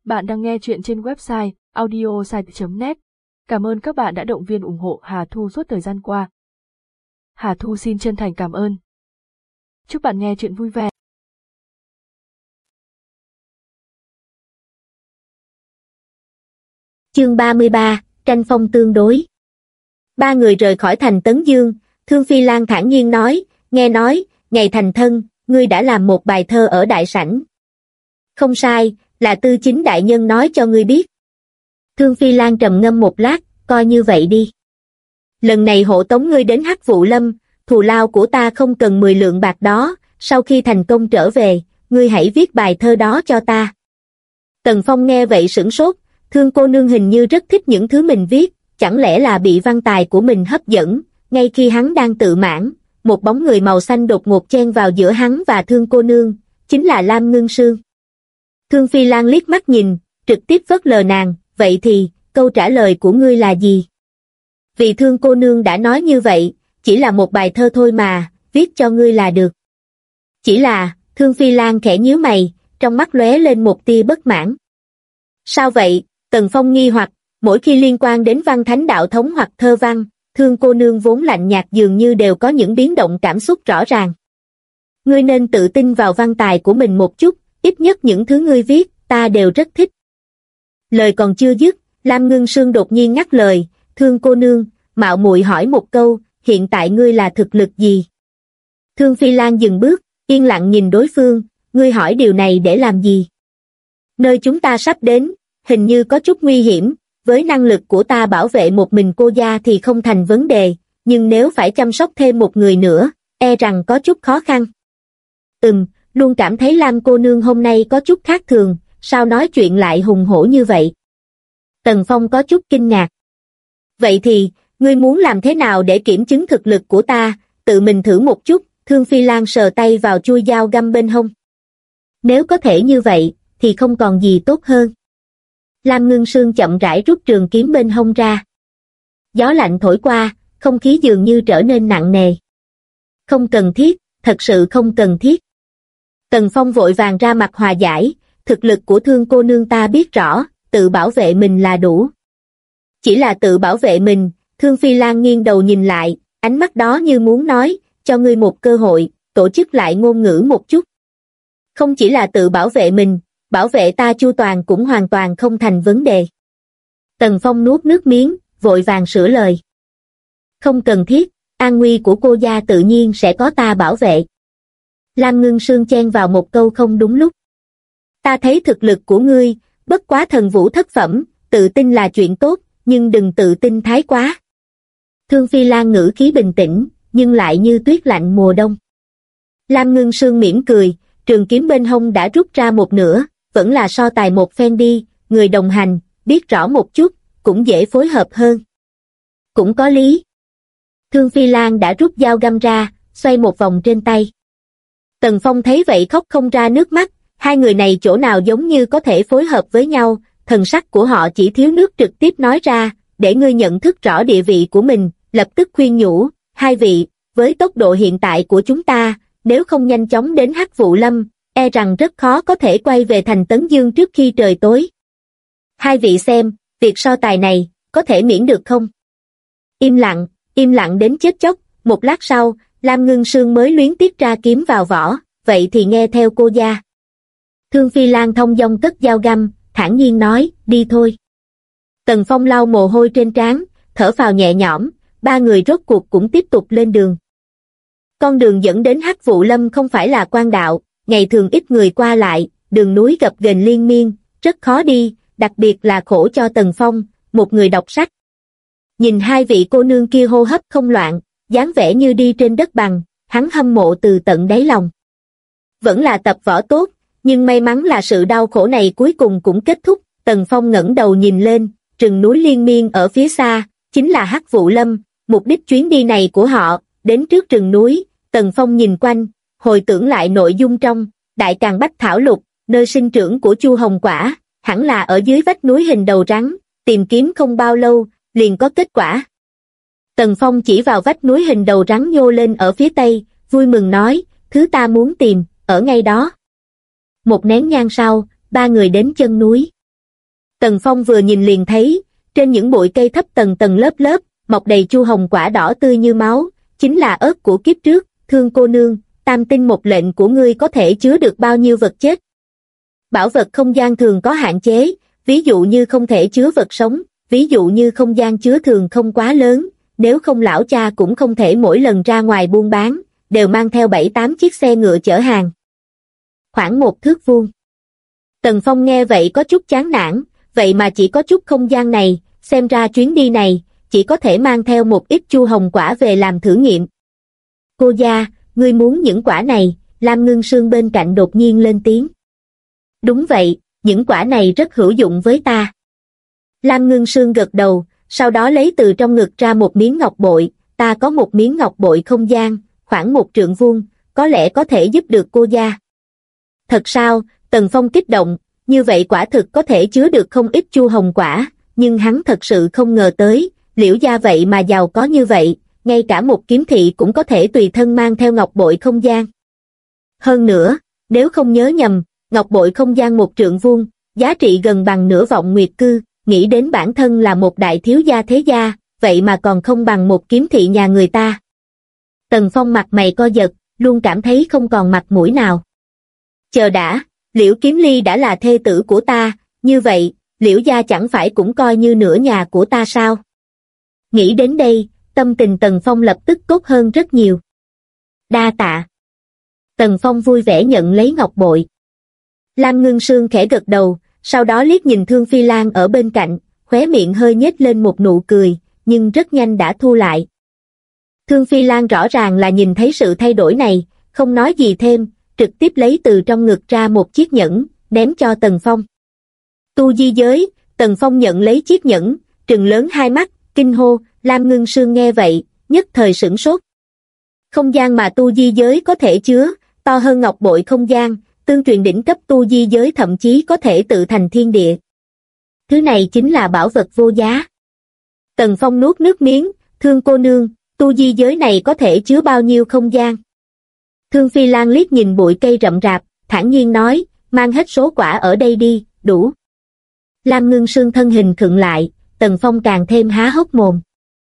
Bạn đang nghe chuyện trên website audiosite.net. Cảm ơn các bạn đã động viên ủng hộ Hà Thu suốt thời gian qua. Hà Thu xin chân thành cảm ơn. Chúc bạn nghe chuyện vui vẻ. Chương 33, tranh phong tương đối. Ba người rời khỏi thành Tấn Dương, Thương Phi Lan thản nhiên nói, nghe nói, ngày thành thân, ngươi đã làm một bài thơ ở đại sảnh. Không sai, là Tư Chính đại nhân nói cho ngươi biết. Thương Phi Lan trầm ngâm một lát, coi như vậy đi. Lần này hộ tống ngươi đến Hắc Vụ Lâm, thù lao của ta không cần 10 lượng bạc đó, sau khi thành công trở về, ngươi hãy viết bài thơ đó cho ta. Tần Phong nghe vậy sửng sốt, Thương cô nương hình như rất thích những thứ mình viết, chẳng lẽ là bị văn tài của mình hấp dẫn. Ngay khi hắn đang tự mãn, một bóng người màu xanh đột ngột chen vào giữa hắn và Thương cô nương, chính là Lam Ngưng Sương. Thương Phi Lan liếc mắt nhìn, trực tiếp phớt lờ nàng, vậy thì, câu trả lời của ngươi là gì? Vì Thương cô nương đã nói như vậy, chỉ là một bài thơ thôi mà, viết cho ngươi là được. Chỉ là, Thương Phi Lan khẽ nhíu mày, trong mắt lóe lên một tia bất mãn. Sao vậy? Tần Phong nghi hoặc, mỗi khi liên quan đến văn thánh đạo thống hoặc thơ văn, Thương cô nương vốn lạnh nhạt dường như đều có những biến động cảm xúc rõ ràng. Ngươi nên tự tin vào văn tài của mình một chút, ít nhất những thứ ngươi viết, ta đều rất thích. Lời còn chưa dứt, Lam Ngưng Sương đột nhiên ngắt lời, Thương cô nương, mạo muội hỏi một câu, hiện tại ngươi là thực lực gì? Thương Phi Lan dừng bước, yên lặng nhìn đối phương, ngươi hỏi điều này để làm gì? Nơi chúng ta sắp đến, hình như có chút nguy hiểm, với năng lực của ta bảo vệ một mình cô gia thì không thành vấn đề, nhưng nếu phải chăm sóc thêm một người nữa, e rằng có chút khó khăn. Luôn cảm thấy Lam cô nương hôm nay có chút khác thường, sao nói chuyện lại hùng hổ như vậy? Tần Phong có chút kinh ngạc. Vậy thì, ngươi muốn làm thế nào để kiểm chứng thực lực của ta, tự mình thử một chút, Thương Phi Lan sờ tay vào chuôi dao găm bên hông. Nếu có thể như vậy, thì không còn gì tốt hơn. Lam Ngưng Sương chậm rãi rút trường kiếm bên hông ra. Gió lạnh thổi qua, không khí dường như trở nên nặng nề. Không cần thiết, thật sự không cần thiết. Tần Phong vội vàng ra mặt hòa giải, thực lực của Thương cô nương ta biết rõ, tự bảo vệ mình là đủ. Chỉ là tự bảo vệ mình, Thương Phi Lan nghiêng đầu nhìn lại, ánh mắt đó như muốn nói, cho ngươi một cơ hội, tổ chức lại ngôn ngữ một chút. Không chỉ là tự bảo vệ mình, bảo vệ ta chu toàn cũng hoàn toàn không thành vấn đề. Tần Phong nuốt nước miếng, vội vàng sửa lời. Không cần thiết, an nguy của cô gia tự nhiên sẽ có ta bảo vệ. Lam Ngưng Sương chen vào một câu không đúng lúc. Ta thấy thực lực của ngươi, bất quá thần vũ thất phẩm, tự tin là chuyện tốt, nhưng đừng tự tin thái quá. Thương Phi Lan ngữ khí bình tĩnh, nhưng lại như tuyết lạnh mùa đông. Lam Ngưng Sương mỉm cười, trường kiếm bên hông đã rút ra một nửa, vẫn là so tài một phen đi, người đồng hành, biết rõ một chút, cũng dễ phối hợp hơn. Cũng có lý. Thương Phi Lan đã rút dao găm ra, xoay một vòng trên tay. Tần Phong thấy vậy khóc không ra nước mắt, hai người này chỗ nào giống như có thể phối hợp với nhau, thần sắc của họ chỉ thiếu nước trực tiếp nói ra, để ngươi nhận thức rõ địa vị của mình, lập tức khuyên nhủ, hai vị, với tốc độ hiện tại của chúng ta, nếu không nhanh chóng đến Hắc Vụ Lâm, e rằng rất khó có thể quay về thành Tấn Dương trước khi trời tối. Hai vị xem, việc so tài này, có thể miễn được không? Im lặng đến chết chóc, một lát sau, Lam Ngưng Sương mới luyến tiếc ra kiếm vào vỏ, vậy thì nghe theo cô gia. Thương Phi Lan thông dong cất dao găm, thản nhiên nói, đi thôi. Tần Phong lau mồ hôi trên trán, thở phào nhẹ nhõm, ba người rốt cuộc cũng tiếp tục lên đường. Con đường dẫn đến Hắc Vụ Lâm không phải là quan đạo, ngày thường ít người qua lại, đường núi gập ghềnh liên miên, rất khó đi, đặc biệt là khổ cho Tần Phong, một người đọc sách. Nhìn hai vị cô nương kia hô hấp không loạn, dáng vẻ như đi trên đất bằng, hắn hâm mộ từ tận đáy lòng. Vẫn là tập võ tốt, nhưng may mắn là sự đau khổ này cuối cùng cũng kết thúc. Tần Phong ngẩng đầu nhìn lên, rừng núi liên miên ở phía xa, chính là Hắc Vụ Lâm, mục đích chuyến đi này của họ, đến trước rừng núi. Tần Phong nhìn quanh, hồi tưởng lại nội dung trong Đại Càn Bách Thảo Lục, nơi sinh trưởng của Chu Hồng Quả, hẳn là ở dưới vách núi hình đầu rắn, tìm kiếm không bao lâu, liền có kết quả. Tần Phong chỉ vào vách núi hình đầu rắn nhô lên ở phía tây, vui mừng nói, thứ ta muốn tìm, ở ngay đó. Một nén nhang sau, ba người đến chân núi. Tần Phong vừa nhìn liền thấy, trên những bụi cây thấp tầng tầng lớp lớp, mọc đầy chu hồng quả đỏ tươi như máu, chính là ớt của kiếp trước. Thương cô nương, tam tinh một lệnh của ngươi có thể chứa được bao nhiêu vật chết? Bảo vật không gian thường có hạn chế, ví dụ như không thể chứa vật sống, ví dụ như không gian chứa thường không quá lớn, nếu không lão cha cũng không thể mỗi lần ra ngoài buôn bán, đều mang theo 7-8 chiếc xe ngựa chở hàng. Khoảng 1 thước vuông. Tần Phong nghe vậy có chút chán nản, vậy mà chỉ có chút không gian này, xem ra chuyến đi này, chỉ có thể mang theo một ít chu hồng quả về làm thử nghiệm. Cô gia, ngươi muốn những quả này? Lam Ngưng Sương bên cạnh đột nhiên lên tiếng. Đúng vậy, những quả này rất hữu dụng với ta. Lam Ngưng Sương gật đầu, sau đó lấy từ trong ngực ra một miếng ngọc bội. Ta có một miếng ngọc bội không gian, khoảng 1 trượng vuông, có lẽ có thể giúp được cô gia. Thật sao? Tần Phong kích động, như vậy quả thực có thể chứa được không ít chu hồng quả, nhưng hắn thật sự không ngờ tới, Liễu gia vậy mà giàu có như vậy, ngay cả một kiếm thị cũng có thể tùy thân mang theo ngọc bội không gian. Hơn nữa, nếu không nhớ nhầm, ngọc bội không gian 1 trượng vuông, giá trị gần bằng nửa vọng nguyệt cư, nghĩ đến bản thân là một đại thiếu gia thế gia, vậy mà còn không bằng một kiếm thị nhà người ta. Tần Phong mặt mày co giật, luôn cảm thấy không còn mặt mũi nào. Chờ đã, Liễu Kiếm Ly đã là thê tử của ta, như vậy, Liễu gia chẳng phải cũng coi như nửa nhà của ta sao? Nghĩ đến đây, tâm tình Tần Phong lập tức tốt hơn rất nhiều. Đa tạ. Tần Phong vui vẻ nhận lấy ngọc bội. Lam Ngưng Sương khẽ gật đầu, sau đó liếc nhìn Thương Phi Lan ở bên cạnh, khóe miệng hơi nhếch lên một nụ cười, nhưng rất nhanh đã thu lại. Thương Phi Lan rõ ràng là nhìn thấy sự thay đổi này, không nói gì thêm, trực tiếp lấy từ trong ngực ra một chiếc nhẫn, ném cho Tần Phong. Tu di giới. Tần Phong nhận lấy chiếc nhẫn, trừng lớn hai mắt, kinh hô. Lam Ngưng Sương nghe vậy, nhất thời sửng sốt. Không gian mà tu di giới có thể chứa, to hơn ngọc bội không gian, tương truyền đỉnh cấp tu di giới thậm chí có thể tự thành thiên địa. Thứ này chính là bảo vật vô giá. Tần Phong nuốt nước miếng, Thương cô nương, tu di giới này có thể chứa bao nhiêu không gian? Thương Phi Lan liếc nhìn bụi cây rậm rạp, thản nhiên nói, mang hết số quả ở đây đi, đủ. Lam Ngưng Sương thân hình khựng lại, Tần Phong càng thêm há hốc mồm.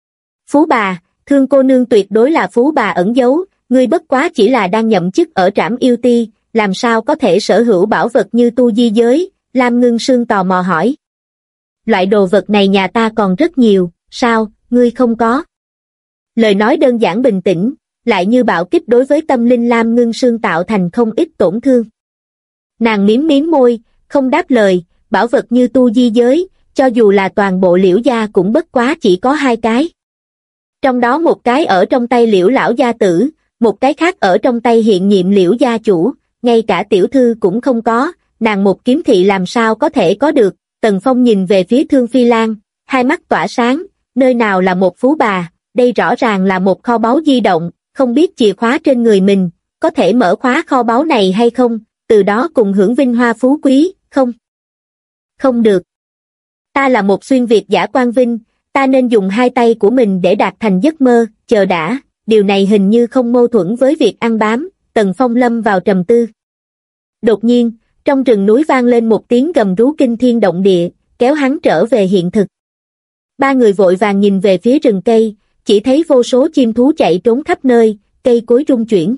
Phú bà, Thương cô nương tuyệt đối là phú bà ẩn giấu, ngươi bất quá chỉ là đang nhậm chức ở Trảm Yêu Ti, làm sao có thể sở hữu bảo vật như tu di giới? Lam Ngưng Sương tò mò hỏi. Loại đồ vật này nhà ta còn rất nhiều, sao, ngươi không có? Lời nói đơn giản bình tĩnh, lại như bạo kích đối với tâm linh Lam Ngưng Sương tạo thành không ít tổn thương. Nàng miếm miếm môi, không đáp lời, bảo vật như tu di giới, cho dù là toàn bộ Liễu gia cũng bất quá chỉ có 2 cái. Trong đó một cái ở trong tay Liễu lão gia tử, một cái khác ở trong tay hiện nhiệm Liễu gia chủ, ngay cả tiểu thư cũng không có, nàng một kiếm thị làm sao có thể có được. Tần Phong nhìn về phía Thương Phi Lan, hai mắt tỏa sáng, nơi nào là một phú bà, đây rõ ràng là một kho báu di động, không biết chìa khóa trên người mình, có thể mở khóa kho báu này hay không, từ đó cùng hưởng vinh hoa phú quý, không? Không được. Ta là một xuyên việt giả quang vinh, ta nên dùng 2 tay của mình để đạt thành giấc mơ. Chờ đã, điều này hình như không mâu thuẫn với việc ăn bám. Tần Phong lâm vào trầm tư. Đột nhiên, trong rừng núi vang lên một tiếng gầm rú kinh thiên động địa, kéo hắn trở về hiện thực. 3 người vội vàng nhìn về phía rừng cây, chỉ thấy vô số chim thú chạy trốn khắp nơi, cây cối rung chuyển.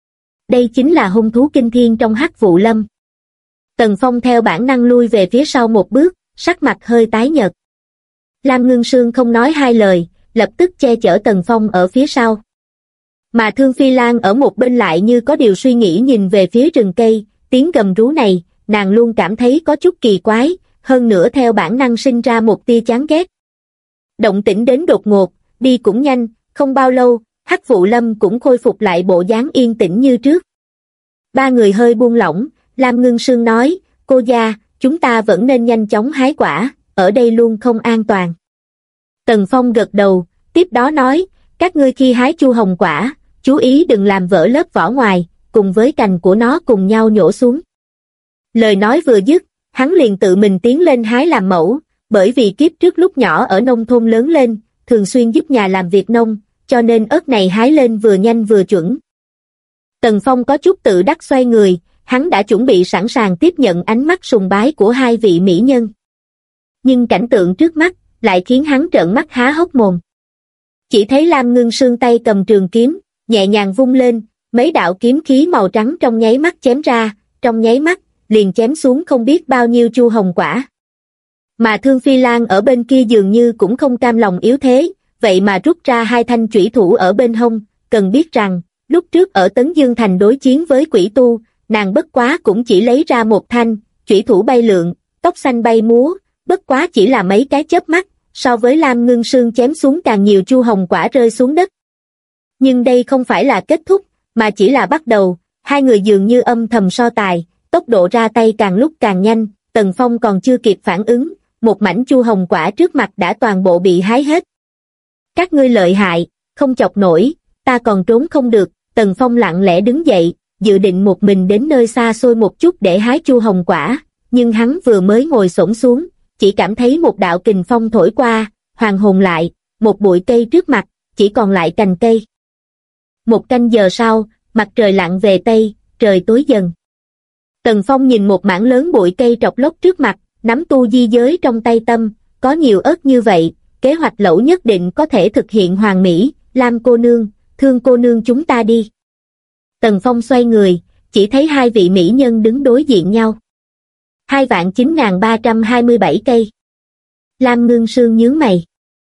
Đây chính là hung thú kinh thiên trong Hắc Vụ Lâm. Tần Phong theo bản năng lui về phía sau một bước, sắc mặt hơi tái nhợt. Lam Ngưng Sương không nói 2 lời, lập tức che chở Tần Phong ở phía sau. Mà Thương Phi Lan ở một bên lại như có điều suy nghĩ nhìn về phía rừng cây, tiếng gầm rú này, nàng luôn cảm thấy có chút kỳ quái, hơn nữa theo bản năng sinh ra một tia chán ghét. Động tĩnh đến đột ngột, đi cũng nhanh, không bao lâu, Hắc Vụ Lâm cũng khôi phục lại bộ dáng yên tĩnh như trước. 3 người hơi buông lỏng, Lam Ngưng Sương nói, cô gia, chúng ta vẫn nên nhanh chóng hái quả, ở đây luôn không an toàn. Tần Phong gật đầu, tiếp đó nói, các ngươi khi hái chu hồng quả, chú ý đừng làm vỡ lớp vỏ ngoài, cùng với cành của nó cùng nhau nhổ xuống. Lời nói vừa dứt, hắn liền tự mình tiến lên hái làm mẫu, bởi vì kiếp trước lúc nhỏ ở nông thôn lớn lên, thường xuyên giúp nhà làm việc nông, cho nên ớt này hái lên vừa nhanh vừa chuẩn. Tần Phong có chút tự đắc xoay người, hắn đã chuẩn bị sẵn sàng tiếp nhận ánh mắt sùng bái của 2 vị mỹ nhân. Nhưng cảnh tượng trước mắt lại khiến hắn trợn mắt há hốc mồm. Chỉ thấy Lam Ngưng Sương tay cầm trường kiếm, nhẹ nhàng vung lên, mấy đạo kiếm khí màu trắng trong nháy mắt chém ra, trong nháy mắt, liền chém xuống không biết bao nhiêu chu hồng quả. Mà Thương Phi Lan ở bên kia dường như cũng không cam lòng yếu thế, vậy mà rút ra hai thanh chủy thủ ở bên hông, cần biết rằng, lúc trước ở Tấn Dương Thành đối chiến với quỷ tu, nàng bất quá cũng chỉ lấy ra một thanh, chủy thủ bay lượn, tóc xanh bay múa, bất quá chỉ là mấy cái chớp mắt, so với Lam Ngưng Sương chém xuống càng nhiều chu hồng quả rơi xuống đất. Nhưng đây không phải là kết thúc, mà chỉ là bắt đầu, hai người dường như âm thầm so tài, tốc độ ra tay càng lúc càng nhanh, Tần Phong còn chưa kịp phản ứng, một mảnh chu hồng quả trước mặt đã toàn bộ bị hái hết. Các ngươi lợi hại, không chọc nổi, ta còn trốn không được, Tần Phong lặng lẽ đứng dậy, dự định một mình đến nơi xa xôi một chút để hái chu hồng quả, nhưng hắn vừa mới ngồi xổm xuống, chỉ cảm thấy một đạo kình phong thổi qua, hoàn hồn lại, một bụi cây trước mặt, chỉ còn lại cành cây. Một canh giờ sau, mặt trời lặn về Tây, trời tối dần. Tần Phong nhìn một mảng lớn bụi cây trọc lốc trước mặt, nắm tu di giới trong tay tâm, có nhiều ớt như vậy, kế hoạch lẩu nhất định có thể thực hiện hoàn mỹ, Lam cô nương, Thương cô nương chúng ta đi. Tần Phong xoay người, chỉ thấy hai vị mỹ nhân đứng đối diện nhau. 2.9327 cây. Lam Ngưng Sương nhướng mày.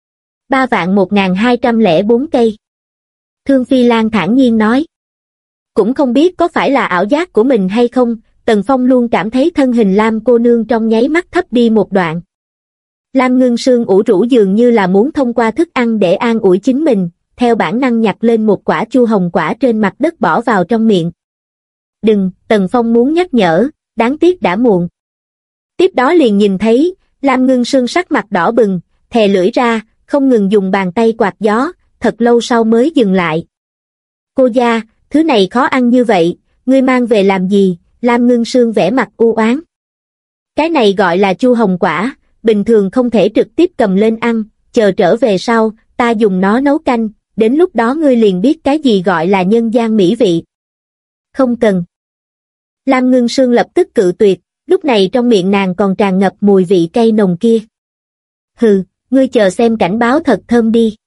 3.1204 cây. Thương Phi Lan thản nhiên nói. Cũng không biết có phải là ảo giác của mình hay không, Tần Phong luôn cảm thấy thân hình Lam cô nương trong nháy mắt thấp đi một đoạn. Lam Ngưng Sương ủ rũ dường như là muốn thông qua thức ăn để an ủi chính mình, theo bản năng nhặt lên một quả chu hồng quả trên mặt đất bỏ vào trong miệng. Đừng, Tần Phong muốn nhắc nhở, đáng tiếc đã muộn. Tiếp đó liền nhìn thấy, Lam Ngưng Sương sắc mặt đỏ bừng, thè lưỡi ra, không ngừng dùng bàn tay quạt gió, thật lâu sau mới dừng lại. Cô gia, thứ này khó ăn như vậy, ngươi mang về làm gì? Lam Ngưng Sương vẻ mặt u oán. Cái này gọi là chu hồng quả, bình thường không thể trực tiếp cầm lên ăn, chờ trở về sau, ta dùng nó nấu canh, đến lúc đó ngươi liền biết cái gì gọi là nhân gian mỹ vị. Không cần. Lam Ngưng Sương lập tức cự tuyệt, lúc này trong miệng nàng còn tràn ngập mùi vị cay nồng kia. Hừ, ngươi chờ xem cảnh báo thật thơm đi.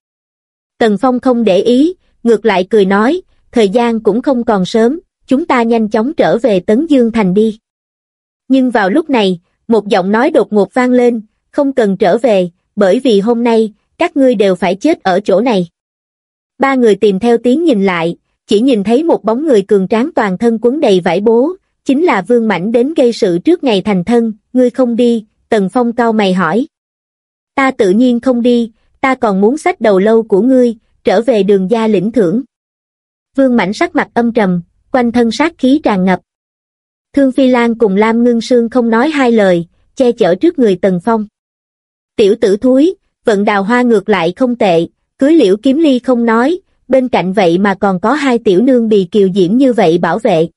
Tần Phong không để ý, ngược lại cười nói, thời gian cũng không còn sớm, chúng ta nhanh chóng trở về Tấn Dương Thành đi. Nhưng vào lúc này, một giọng nói đột ngột vang lên, không cần trở về, bởi vì hôm nay, các ngươi đều phải chết ở chỗ này. Ba người tìm theo tiếng nhìn lại, chỉ nhìn thấy một bóng người cường tráng toàn thân quấn đầy vải bố, chính là Vương Mãnh đến gây sự trước ngày thành thân, ngươi không đi, Tần Phong cau mày hỏi. Ta tự nhiên không đi, ta còn muốn xách đầu lâu của ngươi, trở về Đường gia lĩnh thưởng. Vương Mãnh sắc mặt âm trầm, quanh thân sát khí tràn ngập. Thương Phi Lan cùng Lam Ngưng Sương không nói hai lời, che chở trước người Tần Phong. Tiểu tử thúi, vận đào hoa ngược lại không tệ, cưới Liễu Kiếm Ly không nói, bên cạnh vậy mà còn có hai tiểu nương bì kiều diễm như vậy bảo vệ.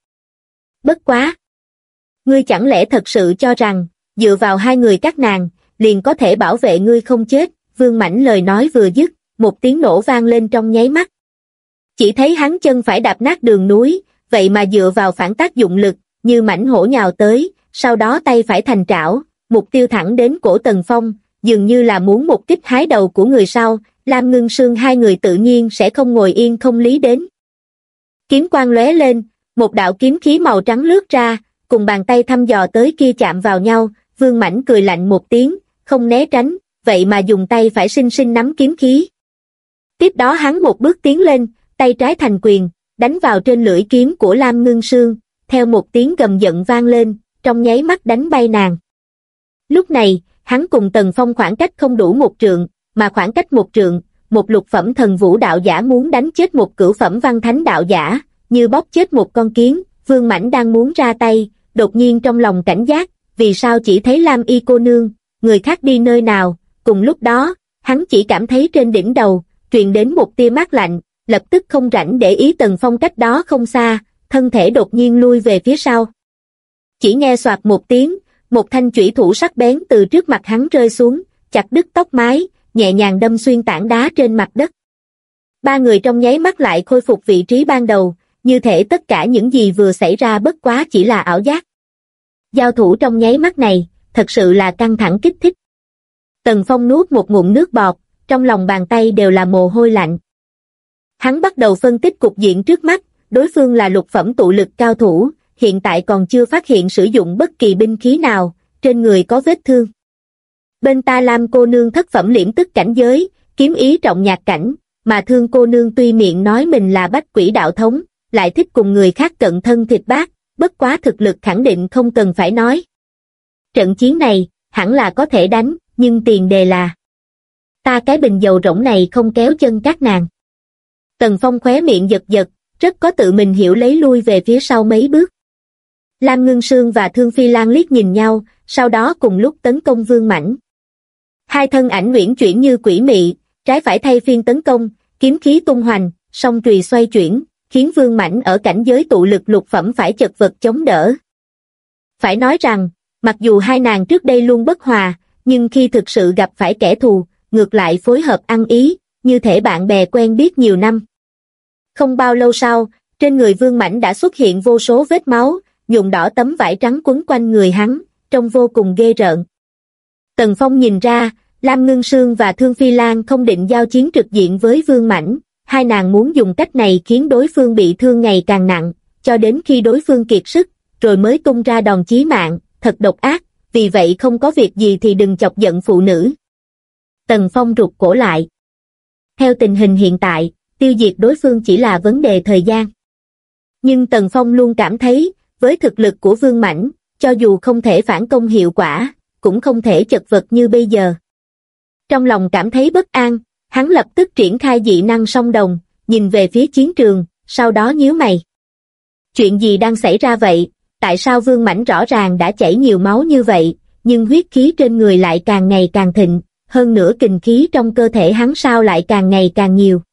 Bất quá! Ngươi chẳng lẽ thật sự cho rằng, dựa vào hai người các nàng, liền có thể bảo vệ ngươi không chết? Vương Mãnh lời nói vừa dứt, một tiếng nổ vang lên trong nháy mắt. Chỉ thấy hắn chân phải đạp nát đường núi, vậy mà dựa vào phản tác dụng lực, như mãnh hổ nhào tới, sau đó tay phải thành trảo, mục tiêu thẳng đến cổ Tần Phong, dường như là muốn một kích hái đầu của người sau. Lam Ngưng Sương hai người tự nhiên sẽ không ngồi yên không lý đến. Kiếm quang lóe lên, một đạo kiếm khí màu trắng lướt ra, cùng bàn tay thăm dò tới kia chạm vào nhau. Vương Mãnh cười lạnh một tiếng, không né tránh, vậy mà dùng tay phải xinh xinh nắm kiếm khí. Tiếp đó hắn một bước tiến lên, tay trái thành quyền, đánh vào trên lưỡi kiếm của Lam Ngưng Sương, theo một tiếng gầm giận vang lên, trong nháy mắt đánh bay nàng. Lúc này, hắn cùng Tần Phong khoảng cách không đủ một trượng, mà khoảng cách một trượng, một lục phẩm thần vũ đạo giả muốn đánh chết một cửu phẩm văn thánh đạo giả, như bóp chết một con kiến. Vương Mãnh đang muốn ra tay, đột nhiên trong lòng cảnh giác, vì sao chỉ thấy Lam y cô nương, người khác đi nơi nào? Cùng lúc đó, hắn chỉ cảm thấy trên đỉnh đầu, truyền đến một tia mát lạnh, lập tức không rảnh để ý Tần Phong cách đó không xa, thân thể đột nhiên lui về phía sau. Chỉ nghe soạt một tiếng, một thanh chủy thủ sắc bén từ trước mặt hắn rơi xuống, chặt đứt tóc mái, nhẹ nhàng đâm xuyên tảng đá trên mặt đất. Ba người trong nháy mắt lại khôi phục vị trí ban đầu, như thể tất cả những gì vừa xảy ra bất quá chỉ là ảo giác. Giao thủ trong nháy mắt này, thật sự là căng thẳng kích thích. Tần Phong nuốt một ngụm nước bọt, trong lòng bàn tay đều là mồ hôi lạnh. Hắn bắt đầu phân tích cục diện trước mắt, đối phương là lục phẩm tụ lực cao thủ, hiện tại còn chưa phát hiện sử dụng bất kỳ binh khí nào, trên người có vết thương. Bên ta Lam cô nương thất phẩm liễm tức cảnh giới, kiếm ý trọng nhạc cảnh, mà Thương cô nương tuy miệng nói mình là bách quỷ đạo thống, lại thích cùng người khác cận thân thịt bát, bất quá thực lực khẳng định không cần phải nói. Trận chiến này, hẳn là có thể đánh, nhưng tiền đề là ta cái bình dầu rỗng này không kéo chân các nàng. Tần Phong khóe miệng giật giật, rất có tự mình hiểu lấy lui về phía sau mấy bước. Lam Ngưng Sương và Thương Phi Lan liếc nhìn nhau, sau đó cùng lúc tấn công Vương Mãnh. Hai thân ảnh uyển chuyển như quỷ mị, trái phải thay phiên tấn công, kiếm khí tung hoành, song chùy xoay chuyển, khiến Vương Mãnh ở cảnh giới tụ lực lục phẩm phải chật vật chống đỡ. Phải nói rằng, mặc dù hai nàng trước đây luôn bất hòa, nhưng khi thực sự gặp phải kẻ thù, ngược lại phối hợp ăn ý, như thể bạn bè quen biết nhiều năm. Không bao lâu sau, trên người Vương Mãnh đã xuất hiện vô số vết máu, nhuộm đỏ tấm vải trắng quấn quanh người hắn, trông vô cùng ghê rợn. Tần Phong nhìn ra, Lam Ngưng Sương và Thương Phi Lan không định giao chiến trực diện với Vương Mãnh, hai nàng muốn dùng cách này khiến đối phương bị thương ngày càng nặng, cho đến khi đối phương kiệt sức, rồi mới tung ra đòn chí mạng, thật độc ác, vì vậy không có việc gì thì đừng chọc giận phụ nữ. Tần Phong rụt cổ lại. Theo tình hình hiện tại, tiêu diệt đối phương chỉ là vấn đề thời gian. Nhưng Tần Phong luôn cảm thấy, với thực lực của Vương Mãnh, cho dù không thể phản công hiệu quả, cũng không thể chật vật như bây giờ. Trong lòng cảm thấy bất an, hắn lập tức triển khai dị năng song đồng, nhìn về phía chiến trường, sau đó nhíu mày. Chuyện gì đang xảy ra vậy? Tại sao Vương Mãnh rõ ràng đã chảy nhiều máu như vậy, nhưng huyết khí trên người lại càng ngày càng thịnh, hơn nữa kình khí trong cơ thể hắn sao lại càng ngày càng nhiều.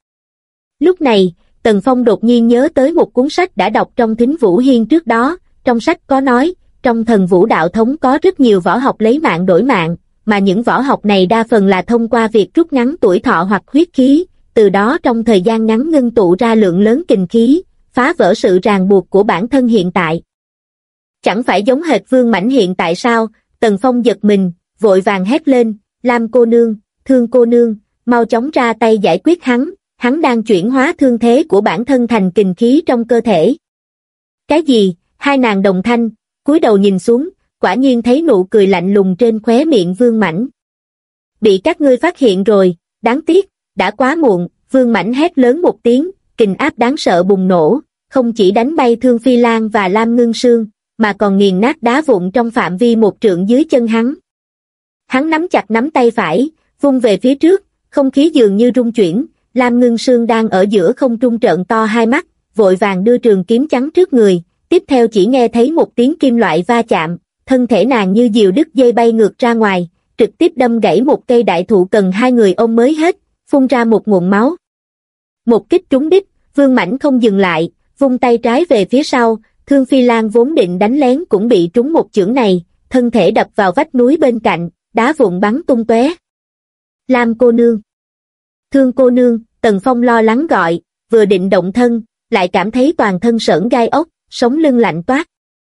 Lúc này, Tần Phong đột nhiên nhớ tới một cuốn sách đã đọc trong Thính Vũ Hiên trước đó, trong sách có nói, trong Thần Vũ đạo thống có rất nhiều võ học lấy mạng đổi mạng, mà những võ học này đa phần là thông qua việc rút ngắn tuổi thọ hoặc huyết khí, từ đó trong thời gian ngắn ngưng tụ ra lượng lớn kình khí, phá vỡ sự ràng buộc của bản thân hiện tại. Chẳng phải giống hệt Vương Mãnh hiện tại sao? Tần Phong giật mình, vội vàng hét lên, Lam cô nương, Thương cô nương, mau chóng ra tay giải quyết hắn đang chuyển hóa thương thế của bản thân thành kình khí trong cơ thể. Cái gì? Hai nàng đồng thanh, cúi đầu nhìn xuống, quả nhiên thấy nụ cười lạnh lùng trên khóe miệng Vương Mãnh. Bị các ngươi phát hiện rồi, đáng tiếc, đã quá muộn, Vương Mãnh hét lớn một tiếng, kình áp đáng sợ bùng nổ, không chỉ đánh bay Thương Phi Lan và Lam Ngưng Sương, mà còn nghiền nát đá vụn trong phạm vi một trượng dưới chân hắn. Hắn nắm chặt nắm tay phải, vung về phía trước, không khí dường như rung chuyển, Lam Ngưng Sương đang ở giữa không trung trợn to hai mắt, vội vàng đưa trường kiếm chắn trước người, tiếp theo chỉ nghe thấy một tiếng kim loại va chạm, thân thể nàng như diều đứt dây bay ngược ra ngoài, trực tiếp đâm gãy một cây đại thụ cần hai người ôm mới hết, phun ra một nguồn máu. Một kích trúng đích, Vương Mãnh không dừng lại, vung tay trái về phía sau, Thương Phi Lan vốn định đánh lén cũng bị trúng một chưởng này, thân thể đập vào vách núi bên cạnh, đá vụn bắn tung tóe. Lam cô nương, Thương cô nương, Tần Phong lo lắng gọi, vừa định động thân, lại cảm thấy toàn thân sởn gai ốc, sống lưng lạnh toát.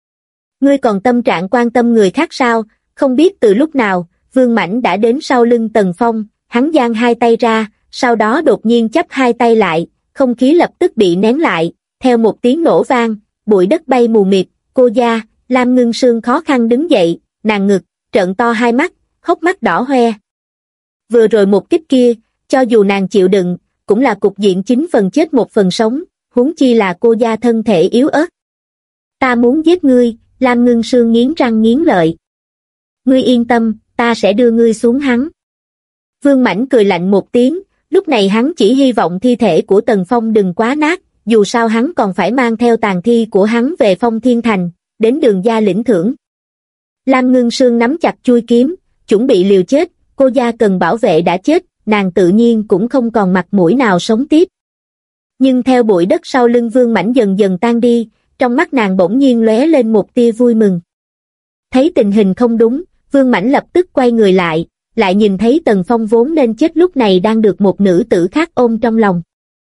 Ngươi còn tâm trạng quan tâm người khác sao? Không biết từ lúc nào, Vương Mãnh đã đến sau lưng Tần Phong, hắn giang hai tay ra, sau đó đột nhiên chắp hai tay lại, không khí lập tức bị nén lại, theo một tiếng nổ vang, bụi đất bay mù mịt, cô gia, Lam Ngưng Sương khó khăn đứng dậy, nàng ngực, trợn to hai mắt, hốc mắt đỏ hoe. Vừa rồi một kích kia, cho dù nàng chịu đựng, cũng là cục diện 9 phần chết 1 phần sống, huống chi là cô gia thân thể yếu ớt. Ta muốn giết ngươi, Lam Ngưng Sương nghiến răng nghiến lợi. Ngươi yên tâm, ta sẽ đưa ngươi xuống hắn. Vương Mãnh cười lạnh một tiếng, lúc này hắn chỉ hy vọng thi thể của Tần Phong đừng quá nát, dù sao hắn còn phải mang theo tàn thi của hắn về Phong Thiên Thành, đến Đường gia lĩnh thưởng. Lam Ngưng Sương nắm chặt chuôi kiếm, chuẩn bị liều chết, cô gia cần bảo vệ đã chết, nàng tự nhiên cũng không còn mặt mũi nào sống tiếp. Nhưng theo bụi đất sau lưng Vương Mãnh dần dần tan đi, trong mắt nàng bỗng nhiên lóe lên một tia vui mừng. Thấy tình hình không đúng, Vương Mãnh lập tức quay người lại nhìn thấy Tần Phong vốn nên chết lúc này đang được một nữ tử khác ôm trong lòng.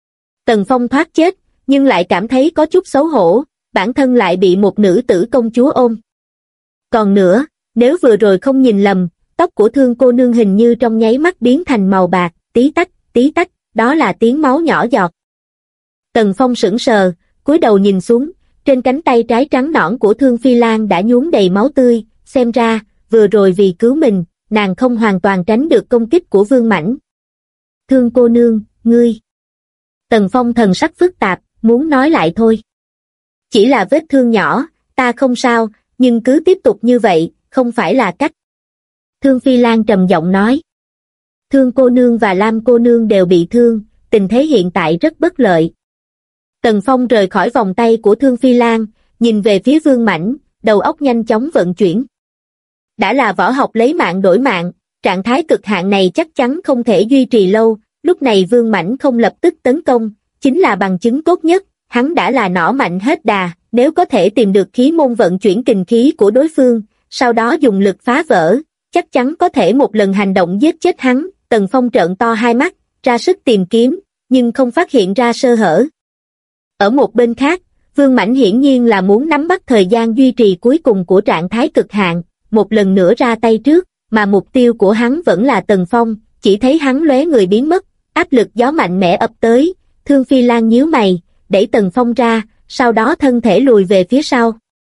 Tần Phong thoát chết, nhưng lại cảm thấy có chút xấu hổ, bản thân lại bị một nữ tử công chúa ôm. Còn nữa, nếu vừa rồi không nhìn lầm, Tóc của Thương cô nương hình như trong nháy mắt biến thành màu bạc, tí tách, đó là tiếng máu nhỏ giọt. Tần Phong sững sờ, cúi đầu nhìn xuống, trên cánh tay trái trắng nõn của Thương Phi Lan đã nhuốm đầy máu tươi, xem ra, vừa rồi vì cứu mình, nàng không hoàn toàn tránh được công kích của Vương Mãnh. Thương cô nương, ngươi. Tần Phong thần sắc phức tạp, muốn nói lại thôi. Chỉ là vết thương nhỏ, ta không sao, nhưng cứ tiếp tục như vậy, không phải là cách. Thương Phi Lan trầm giọng nói. Thương cô nương và Lam cô nương đều bị thương, tình thế hiện tại rất bất lợi. Tần Phong rời khỏi vòng tay của Thương Phi Lan, nhìn về phía Vương Mãnh, đầu óc nhanh chóng vận chuyển. Đã là võ học lấy mạng đổi mạng, trạng thái cực hạn này chắc chắn không thể duy trì lâu, lúc này Vương Mãnh không lập tức tấn công, chính là bằng chứng tốt nhất, hắn đã là nỏ mạnh hết đà, nếu có thể tìm được khí môn vận chuyển kình khí của đối phương, sau đó dùng lực phá vỡ, chắc chắn có thể một lần hành động giết chết hắn. Tần Phong trợn to hai mắt, ra sức tìm kiếm, nhưng không phát hiện ra sơ hở. Ở một bên khác, Vương Mãnh hiển nhiên là muốn nắm bắt thời gian duy trì cuối cùng của trạng thái cực hạn, một lần nữa ra tay trước, mà mục tiêu của hắn vẫn là Tần Phong, chỉ thấy hắn lóe người biến mất, áp lực gió mạnh mẽ ập tới, Thương Phi Lan nhíu mày, đẩy Tần Phong ra, sau đó thân thể lùi về phía sau.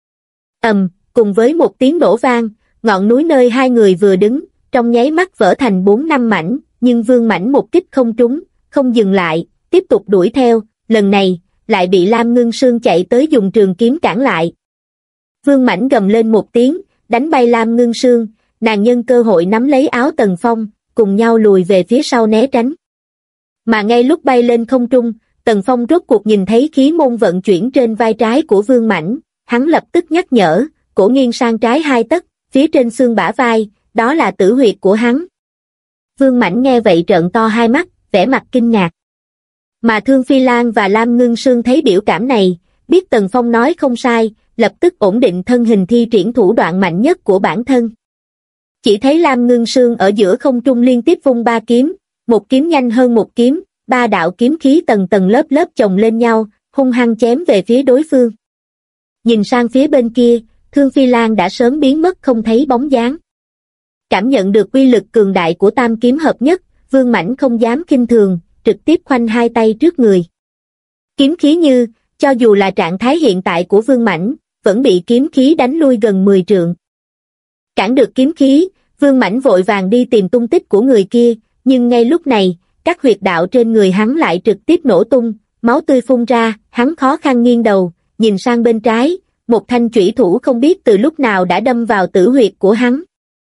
Cùng với một tiếng nổ vang, ngọn núi nơi hai người vừa đứng, trong nháy mắt vỡ thành 4-5 mảnh, nhưng Vương Mãnh một kích không trúng, không dừng lại, tiếp tục đuổi theo, lần này, lại bị Lam Ngưng Sương chạy tới dùng trường kiếm cản lại. Vương Mãnh gầm lên một tiếng, đánh bay Lam Ngưng Sương, nàng nhân cơ hội nắm lấy áo Tần Phong, cùng nhau lùi về phía sau né tránh. Mà ngay lúc bay lên không trung, Tần Phong rốt cuộc nhìn thấy khí môn vận chuyển trên vai trái của Vương Mãnh, hắn lập tức nhắc nhở, cổ nghiêng sang trái 2 tấc, phía trên xương bả vai, đó là tử huyệt của hắn. Vương Mãnh nghe vậy trợn to hai mắt, vẻ mặt kinh ngạc. Mà Thương Phi Lan và Lam Ngưng Sương thấy biểu cảm này, biết Tần Phong nói không sai, lập tức ổn định thân hình thi triển thủ đoạn mạnh nhất của bản thân. Chỉ thấy Lam Ngưng Sương ở giữa không trung liên tiếp vung 3 kiếm, một kiếm nhanh hơn một kiếm, 3 đạo kiếm khí tầng tầng lớp lớp chồng lên nhau, hung hăng chém về phía đối phương. Nhìn sang phía bên kia, Thương Phi Lan đã sớm biến mất không thấy bóng dáng. Cảm nhận được uy lực cường đại của tam kiếm hợp nhất, Vương Mãnh không dám khinh thường, trực tiếp khoanh hai tay trước người. Kiếm khí như, cho dù là trạng thái hiện tại của Vương Mãnh, vẫn bị kiếm khí đánh lui gần 10 trượng. Cản được kiếm khí, Vương Mãnh vội vàng đi tìm tung tích của người kia, nhưng ngay lúc này, các huyệt đạo trên người hắn lại trực tiếp nổ tung, máu tươi phun ra, hắn khó khăn nghiêng đầu, nhìn sang bên trái, một thanh chủy thủ không biết từ lúc nào đã đâm vào tử huyệt của hắn.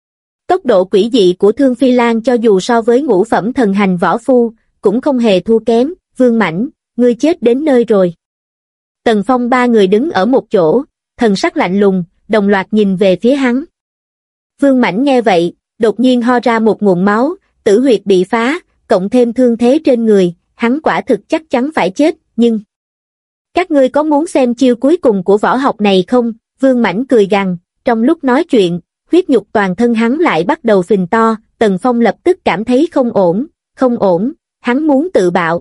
Tốc độ quỷ dị của Thương Phi Lan cho dù so với ngũ phẩm thần hành võ phu, cũng không hề thua kém. Vương Mãnh, ngươi chết đến nơi rồi. Tần Phong ba người đứng ở một chỗ, thần sắc lạnh lùng, đồng loạt nhìn về phía hắn. Vương Mãnh nghe vậy, đột nhiên ho ra một nguồn máu, tử huyệt bị phá, cộng thêm thương thế trên người, hắn quả thực chắc chắn phải chết, nhưng... Các ngươi có muốn xem chiêu cuối cùng của võ học này không? Vương Mãnh cười gằn, trong lúc nói chuyện, huyết nhục toàn thân hắn lại bắt đầu phình to, Tần Phong lập tức cảm thấy không ổn, hắn muốn tự bạo.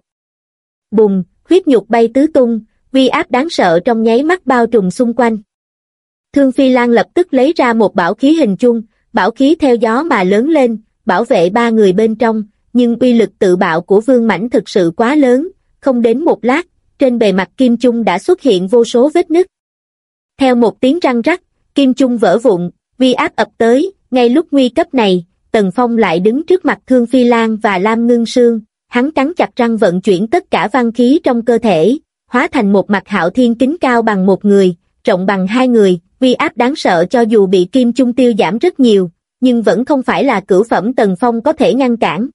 Bùng, huyết nhục bay tứ tung, uy áp đáng sợ trong nháy mắt bao trùm xung quanh. Thương Phi Lan lập tức lấy ra một bảo khí hình chung, bảo khí theo gió mà lớn lên, bảo vệ ba người bên trong, nhưng uy lực tự bạo của Vương Mãnh thực sự quá lớn, không đến một lát, trên bề mặt kim chung đã xuất hiện vô số vết nứt. Theo một tiếng răng rắc, kim chung vỡ vụn, uy áp ập tới, ngay lúc nguy cấp này, Tần Phong lại đứng trước mặt Thương Phi Lan và Lam Ngưng Sương, hắn cắn chặt răng vận chuyển tất cả văn khí trong cơ thể, hóa thành một mặt Hạo Thiên kính cao bằng một người, rộng bằng 2 người, uy áp đáng sợ cho dù bị kim chung tiêu giảm rất nhiều, nhưng vẫn không phải là cửu phẩm Tần Phong có thể ngăn cản.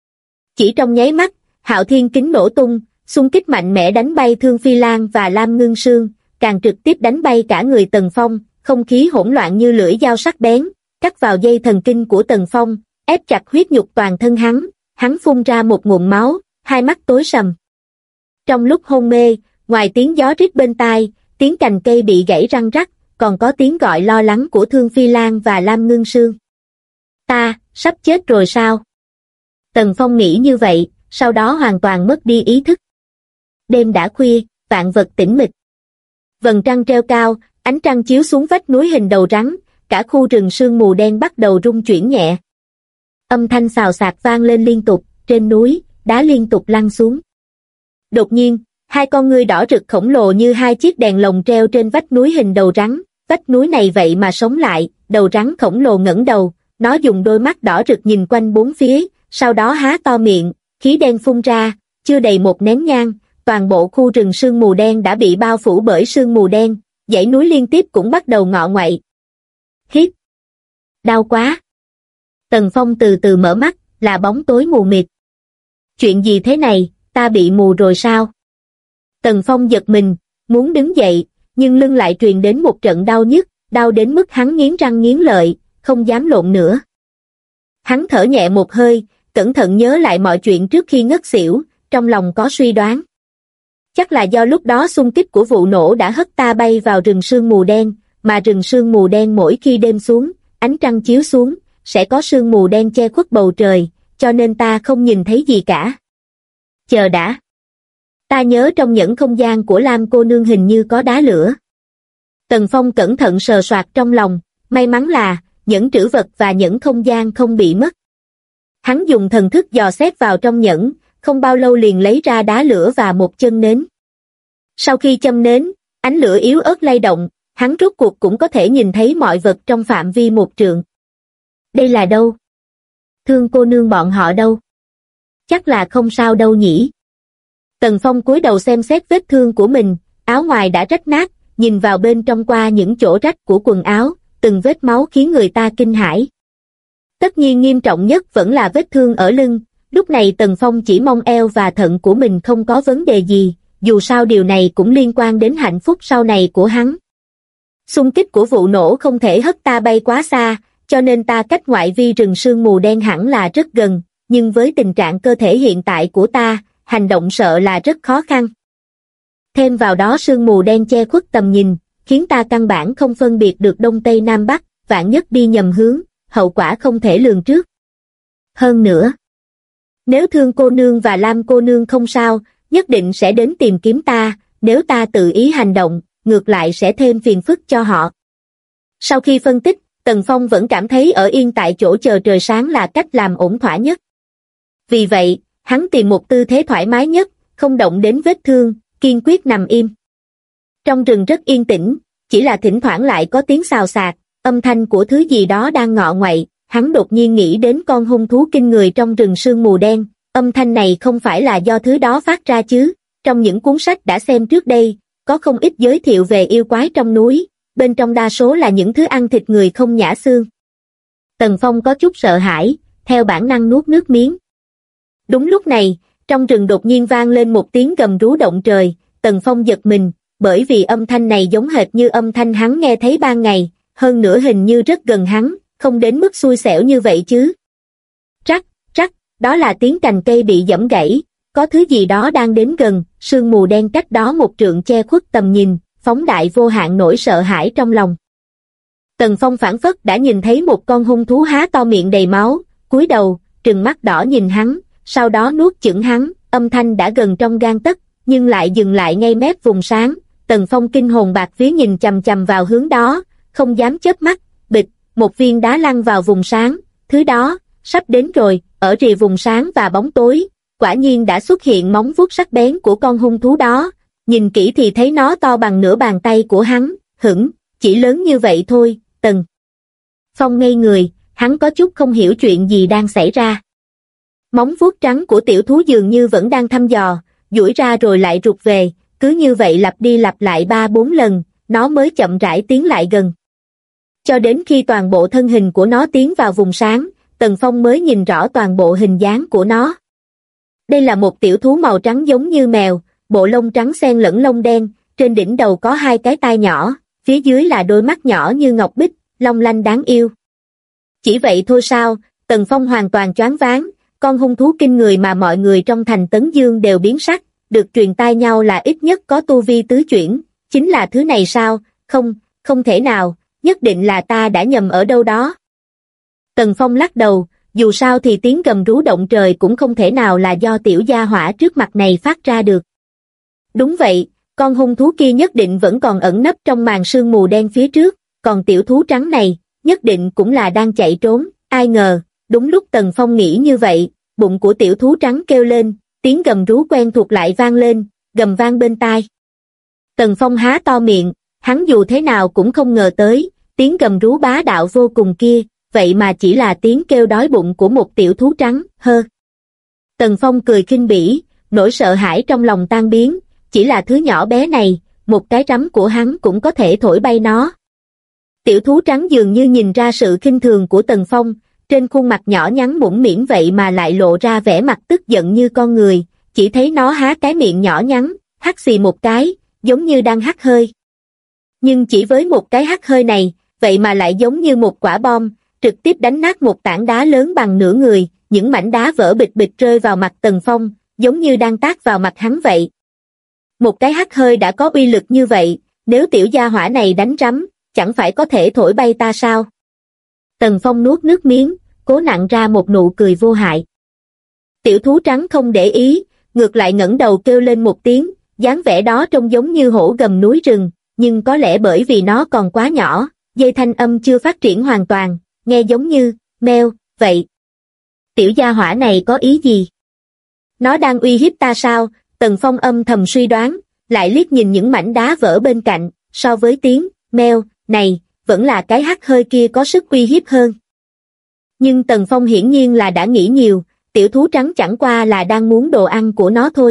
Chỉ trong nháy mắt, Hạo Thiên kính nổ tung, xung kích mạnh mẽ đánh bay Thương Phi Lan và Lam Ngưng Sương, càng trực tiếp đánh bay cả người Tần Phong, không khí hỗn loạn như lưỡi dao sắc bén, cắt vào dây thần kinh của Tần Phong, ép chặt huyết nhục toàn thân hắn phun ra một ngụm máu, hai mắt tối sầm. Trong lúc hôn mê, ngoài tiếng gió rít bên tai, tiếng cành cây bị gãy răng rắc, còn có tiếng gọi lo lắng của Thương Phi Lan và Lam Ngưng Sương. Ta, sắp chết rồi sao? Tần Phong nghĩ như vậy, sau đó hoàn toàn mất đi ý thức. Đêm đã khuya, vạn vật tĩnh mịch. Vầng trăng treo cao, ánh trăng chiếu xuống vách núi hình đầu rắn, cả khu rừng sương mù đen bắt đầu rung chuyển nhẹ. Âm thanh xào xạc vang lên liên tục, trên núi, đá liên tục lăn xuống. Đột nhiên, hai con ngươi đỏ rực khổng lồ như hai chiếc đèn lồng treo trên vách núi hình đầu rắn, vách núi này vậy mà sống lại, đầu rắn khổng lồ ngẩng đầu, nó dùng đôi mắt đỏ rực nhìn quanh bốn phía, sau đó há to miệng, khí đen phun ra, chưa đầy một nén nhang, toàn bộ khu rừng sương mù đen đã bị bao phủ bởi sương mù đen, dãy núi liên tiếp cũng bắt đầu ngọ nguậy. Hít! Đau quá! Tần Phong từ từ mở mắt, là bóng tối mù mịt. Chuyện gì thế này, ta bị mù rồi sao? Tần Phong giật mình, muốn đứng dậy, nhưng lưng lại truyền đến một trận đau nhức, đau đến mức hắn nghiến răng nghiến lợi, không dám lộn nữa. Hắn thở nhẹ một hơi, cẩn thận nhớ lại mọi chuyện trước khi ngất xỉu, trong lòng có suy đoán. Chắc là do lúc đó xung kích của vụ nổ đã hất ta bay vào rừng sương mù đen, mà rừng sương mù đen mỗi khi đêm xuống, ánh trăng chiếu xuống, sẽ có sương mù đen che khuất bầu trời, cho nên ta không nhìn thấy gì cả. Chờ đã. Ta nhớ trong những không gian của Lam cô nương hình như có đá lửa. Tần Phong cẩn thận sờ soạt trong lòng, may mắn là nhẫn trữ vật và nhẫn không gian không bị mất. Hắn dùng thần thức dò xét vào trong nhẫn, không bao lâu liền lấy ra đá lửa và một chân nến. Sau khi châm nến, ánh lửa yếu ớt lay động, hắn rốt cuộc cũng có thể nhìn thấy mọi vật trong phạm vi 1 trượng. Đây là đâu? Thương cô nương bọn họ đâu? Chắc là không sao đâu nhỉ? Tần Phong cúi đầu xem xét vết thương của mình, áo ngoài đã rách nát, nhìn vào bên trong qua những chỗ rách của quần áo, từng vết máu khiến người ta kinh hãi. Tất nhiên nghiêm trọng nhất vẫn là vết thương ở lưng, lúc này Tần Phong chỉ mong eo và thận của mình không có vấn đề gì, dù sao điều này cũng liên quan đến hạnh phúc sau này của hắn. Xung kích của vụ nổ không thể hất ta bay quá xa, cho nên ta cách ngoại vi rừng sương mù đen hẳn là rất gần, nhưng với tình trạng cơ thể hiện tại của ta, hành động sợ là rất khó khăn. Thêm vào đó sương mù đen che khuất tầm nhìn, khiến ta căn bản không phân biệt được đông tây nam bắc, vạn nhất đi nhầm hướng, hậu quả không thể lường trước. Hơn nữa, nếu Thương cô nương và Lam cô nương không sao, nhất định sẽ đến tìm kiếm ta, nếu ta tự ý hành động, ngược lại sẽ thêm phiền phức cho họ. Sau khi phân tích, Tần Phong vẫn cảm thấy ở yên tại chỗ chờ trời sáng là cách làm ổn thỏa nhất. Vì vậy, hắn tìm một tư thế thoải mái nhất, không động đến vết thương, kiên quyết nằm im. Trong rừng rất yên tĩnh, chỉ là thỉnh thoảng lại có tiếng xào xạc, âm thanh của thứ gì đó đang ngọ nguậy. Hắn đột nhiên nghĩ đến con hung thú kinh người trong rừng sương mù đen, âm thanh này không phải là do thứ đó phát ra chứ. Trong những cuốn sách đã xem trước đây, có không ít giới thiệu về yêu quái trong núi, bên trong đa số là những thứ ăn thịt người không nhả xương. Tần Phong có chút sợ hãi, theo bản năng nuốt nước miếng. Đúng lúc này, trong rừng đột nhiên vang lên một tiếng gầm rú động trời, Tần Phong giật mình, bởi vì âm thanh này giống hệt như âm thanh hắn nghe thấy ban ngày, hơn nữa hình như rất gần hắn, không đến mức xui xẻo như vậy chứ. Rắc, rắc, đó là tiếng cành cây bị giẫm gãy, có thứ gì đó đang đến gần, sương mù đen cách đó 1 trượng che khuất tầm nhìn, phóng đại vô hạn nỗi sợ hãi trong lòng. Tần Phong phảng phất đã nhìn thấy một con hung thú há to miệng đầy máu, cúi đầu, trừng mắt đỏ nhìn hắn, sau đó nuốt chửng hắn, âm thanh đã gần trong gang tấc, nhưng lại dừng lại ngay mép vùng sáng. Tần Phong kinh hồn bạt vía nhìn chằm chằm vào hướng đó, không dám chớp mắt, bịch, một viên đá lăn vào vùng sáng, thứ đó, sắp đến rồi, ở rìa vùng sáng và bóng tối, quả nhiên đã xuất hiện móng vuốt sắc bén của con hung thú đó, nhìn kỹ thì thấy nó to bằng nửa bàn tay của hắn, chỉ lớn như vậy thôi. Tần Phong ngây người, hắn có chút không hiểu chuyện gì đang xảy ra. Móng vuốt trắng của tiểu thú dường như vẫn đang thăm dò, duỗi ra rồi lại rụt về, cứ như vậy lặp đi lặp lại 3-4 lần, nó mới chậm rãi tiến lại gần. Cho đến khi toàn bộ thân hình của nó tiến vào vùng sáng, Tần Phong mới nhìn rõ toàn bộ hình dáng của nó. Đây là một tiểu thú màu trắng giống như mèo, bộ lông trắng xen lẫn lông đen, trên đỉnh đầu có 2 cái tai nhỏ, phía dưới là đôi mắt nhỏ như ngọc bích, long lanh đáng yêu. Chỉ vậy thôi sao? Tần Phong hoàn toàn choáng váng, con hung thú kinh người mà mọi người trong thành Tấn Dương đều biến sắc, được truyền tai nhau là ít nhất có tu vi tứ chuyển, chính là thứ này sao? Không thể nào, nhất định là ta đã nhầm ở đâu đó. Tần Phong lắc đầu, dù sao thì tiếng gầm rú động trời cũng không thể nào là do tiểu gia hỏa trước mặt này phát ra được. Đúng vậy, con hung thú kia nhất định vẫn còn ẩn nấp trong màn sương mù đen phía trước, còn tiểu thú trắng này, nhất định cũng là đang chạy trốn, ai ngờ, Đúng lúc Tần Phong nghĩ như vậy, bụng của tiểu thú trắng kêu lên, tiếng gầm rú quen thuộc lại vang lên, gầm vang bên tai. Tần Phong há to miệng, hắn dù thế nào cũng không ngờ tới, tiếng gầm rú bá đạo vô cùng kia, vậy mà chỉ là tiếng kêu đói bụng của một tiểu thú trắng, hơ. Tần Phong cười khinh bỉ, nỗi sợ hãi trong lòng tan biến, chỉ là thứ nhỏ bé này, một cái rắm của hắn cũng có thể thổi bay nó. Tiểu thú trắng dường như nhìn ra sự khinh thường của Tần Phong, trên khuôn mặt nhỏ nhắn mũm mĩm vậy mà lại lộ ra vẻ mặt tức giận như con người, chỉ thấy nó há cái miệng nhỏ nhắn, hắt xì một cái, giống như đang hắt hơi. Nhưng chỉ với một cái hắt hơi này, vậy mà lại giống như một quả bom, trực tiếp đánh nát một tảng đá lớn bằng nửa người, những mảnh đá vỡ bịch bịch rơi vào mặt Tần Phong, giống như đang tát vào mặt hắn vậy. Một cái hắt hơi đã có uy lực như vậy, nếu tiểu gia hỏa này đánh rắm, chẳng phải có thể thổi bay ta sao? Tần Phong nuốt nước miếng, cố nặn ra một nụ cười vô hại. Tiểu thú trắng không để ý, ngược lại ngẩng đầu kêu lên một tiếng, dáng vẻ đó trông giống như hổ gầm núi rừng, nhưng có lẽ bởi vì nó còn quá nhỏ, dây thanh âm chưa phát triển hoàn toàn, nghe giống như, meo, vậy. Tiểu gia hỏa này có ý gì? Nó đang uy hiếp ta sao? Tần Phong âm thầm suy đoán, lại liếc nhìn những mảnh đá vỡ bên cạnh, so với tiếng, meo, này, vẫn là cái hắt hơi kia có sức uy hiếp hơn. Nhưng Tần Phong hiển nhiên là đã nghĩ nhiều, tiểu thú trắng chẳng qua là đang muốn đồ ăn của nó thôi.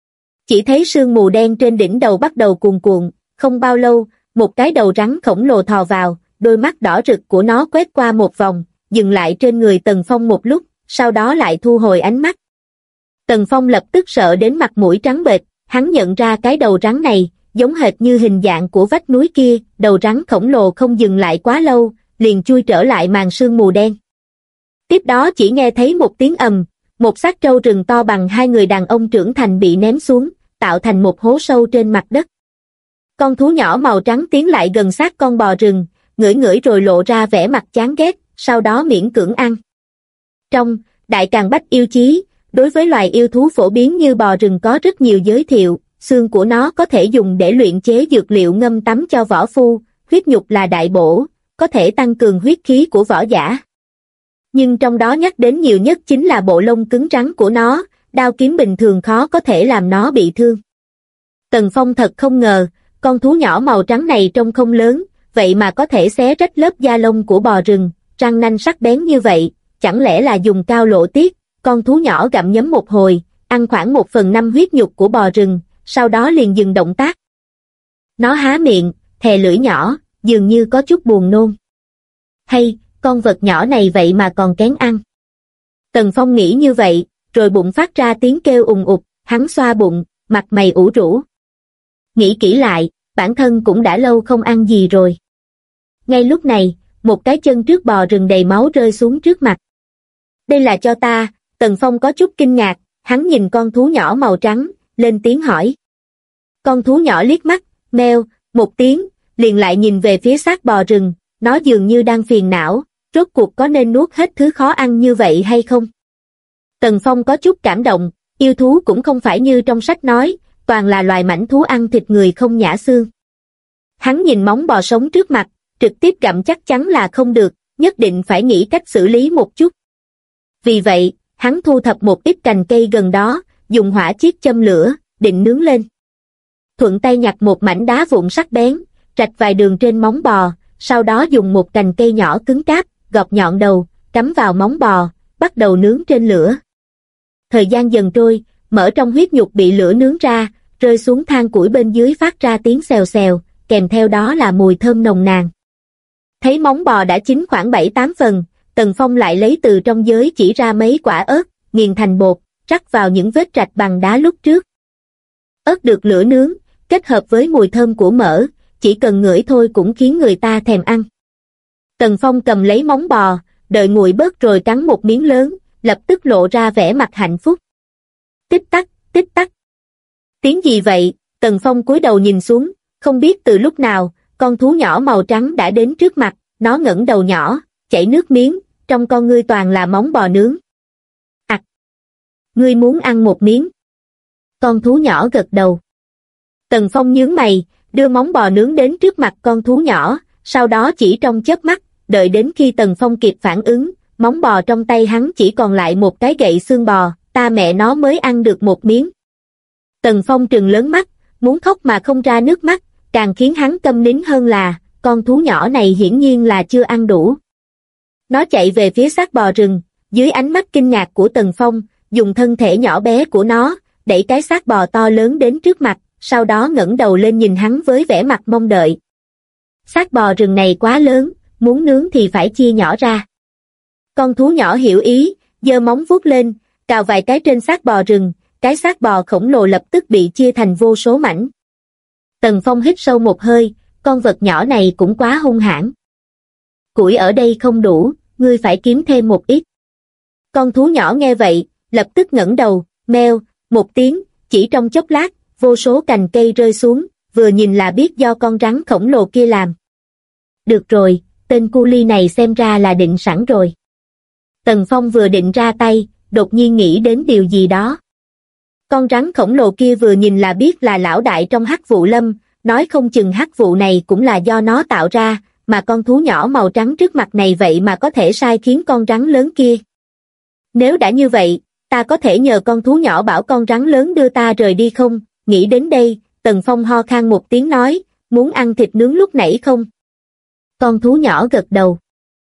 Chỉ thấy sương mù đen trên đỉnh đầu bắt đầu cuồn cuộn, không bao lâu, một cái đầu rắn khổng lồ thò vào, đôi mắt đỏ rực của nó quét qua một vòng, dừng lại trên người Tần Phong một lúc, sau đó lại thu hồi ánh mắt. Tần Phong lập tức sợ đến mặt mũi trắng bệch, hắn nhận ra cái đầu rắn này, giống hệt như hình dạng của vách núi kia, đầu rắn khổng lồ không dừng lại quá lâu, liền chui trở lại màn sương mù đen. Tiếp đó chỉ nghe thấy một tiếng ầm, một xác trâu rừng to bằng hai người đàn ông trưởng thành bị ném xuống, tạo thành một hố sâu trên mặt đất. Con thú nhỏ màu trắng tiến lại gần sát con bò rừng, ngửi ngửi rồi lộ ra vẻ mặt chán ghét, sau đó miễn cưỡng ăn. Trong Đại Càn Bách Yêu Chí, đối với loài yêu thú phổ biến như bò rừng có rất nhiều giới thiệu, xương của nó có thể dùng để luyện chế dược liệu ngâm tắm cho võ phu, huyết nhục là đại bổ, có thể tăng cường huyết khí của võ giả. Nhưng trong đó nhắc đến nhiều nhất chính là bộ lông cứng rắn của nó, đao kiếm bình thường khó có thể làm nó bị thương. Tần Phong thật không ngờ, con thú nhỏ màu trắng này trông không lớn, vậy mà có thể xé rách lớp da lông của bò rừng, răng nanh sắc bén như vậy, chẳng lẽ là dùng cao lộ tiết. Con thú nhỏ gặm nhấm một hồi, ăn khoảng 1/5 huyết nhục của bò rừng, sau đó liền dừng động tác. Nó há miệng, thè lưỡi nhỏ, dường như có chút buồn nôn. Hay, con vật nhỏ này vậy mà còn kén ăn. Tần Phong nghĩ như vậy, rồi bụng phát ra tiếng kêu ùng ục, hắn xoa bụng, mặt mày ủ rũ. Nghĩ kỹ lại, bản thân cũng đã lâu không ăn gì rồi. Ngay lúc này, một cái chân trước bò rừng đầy máu rơi xuống trước mặt. Đây là cho ta. Tần Phong có chút kinh ngạc, hắn nhìn con thú nhỏ màu trắng, lên tiếng hỏi. Con thú nhỏ liếc mắt, meo, một tiếng, liền lại nhìn về phía xác bò rừng, nó dường như đang phiền não, rốt cuộc có nên nuốt hết thứ khó ăn như vậy hay không? Tần Phong có chút cảm động, yêu thú cũng không phải như trong sách nói, toàn là loài mãnh thú ăn thịt người không nhả xương. Hắn nhìn móng bò sống trước mặt, trực tiếp gặm chắc chắn là không được, nhất định phải nghĩ cách xử lý một chút. Vì vậy, hắn thu thập một ít cành cây gần đó, dùng hỏa chiết châm lửa, định nướng lên. Thuận tay nhặt một mảnh đá vụn sắc bén, rạch vài đường trên móng bò, sau đó dùng một cành cây nhỏ cứng cáp, gọt nhọn đầu, cắm vào móng bò, bắt đầu nướng trên lửa. Thời gian dần trôi, mỡ trong huyết nhục bị lửa nướng ra, rơi xuống than củi bên dưới phát ra tiếng xèo xèo, kèm theo đó là mùi thơm nồng nàn. Thấy móng bò đã chín khoảng 7-8 phần, Tần Phong lại lấy từ trong giới chỉ ra mấy quả ớt, nghiền thành bột, rắc vào những vết rạch bằng đá lúc trước. Ớt được lửa nướng, kết hợp với mùi thơm của mỡ, chỉ cần ngửi thôi cũng khiến người ta thèm ăn. Tần Phong cầm lấy móng bò, đợi nguội bớt rồi cắn một miếng lớn, lập tức lộ ra vẻ mặt hạnh phúc. Tích tắc, tích tắc. Tiếng gì vậy? Tần Phong cúi đầu nhìn xuống, không biết từ lúc nào, con thú nhỏ màu trắng đã đến trước mặt, nó ngẩng đầu nhỏ, chảy nước miếng, trong con ngươi toàn là móng bò nướng. Ngươi muốn ăn một miếng? Con thú nhỏ gật đầu. Tần Phong nhướng mày, đưa móng bò nướng đến trước mặt con thú nhỏ, sau đó chỉ trong chớp mắt, đợi đến khi Tần Phong kịp phản ứng, móng bò trong tay hắn chỉ còn lại một cái gậy xương bò, ta mẹ nó mới ăn được một miếng. Tần Phong trừng lớn mắt, muốn khóc mà không ra nước mắt, càng khiến hắn câm nín hơn là, con thú nhỏ này hiển nhiên là chưa ăn đủ. Nó chạy về phía xác bò rừng, dưới ánh mắt kinh ngạc của Tần Phong, dùng thân thể nhỏ bé của nó, đẩy cái xác bò to lớn đến trước mặt, sau đó ngẩng đầu lên nhìn hắn với vẻ mặt mong đợi. Xác bò rừng này quá lớn, muốn nướng thì phải chia nhỏ ra. Con thú nhỏ hiểu ý, giơ móng vuốt lên, cào vài cái trên xác bò rừng, cái xác bò khổng lồ lập tức bị chia thành vô số mảnh. Tần Phong hít sâu một hơi, con vật nhỏ này cũng quá hung hãn. Củi ở đây không đủ, ngươi phải kiếm thêm một ít. Con thú nhỏ nghe vậy, lập tức ngẩng đầu, meo, một tiếng, chỉ trong chốc lát, vô số cành cây rơi xuống, vừa nhìn là biết do con rắn khổng lồ kia làm. Được rồi, tên cu ly này xem ra là định sẵn rồi. Tần Phong vừa định ra tay, đột nhiên nghĩ đến điều gì đó. Con rắn khổng lồ kia vừa nhìn là biết là lão đại trong hắc vụ lâm, nói không chừng hắc vụ này cũng là do nó tạo ra, mà con thú nhỏ màu trắng trước mặt này vậy mà có thể sai khiến con rắn lớn kia. Nếu đã như vậy, ta có thể nhờ con thú nhỏ bảo con rắn lớn đưa ta rời đi không? Nghĩ đến đây, Tần Phong ho khan một tiếng nói, muốn ăn thịt nướng lúc nãy không? Con thú nhỏ gật đầu.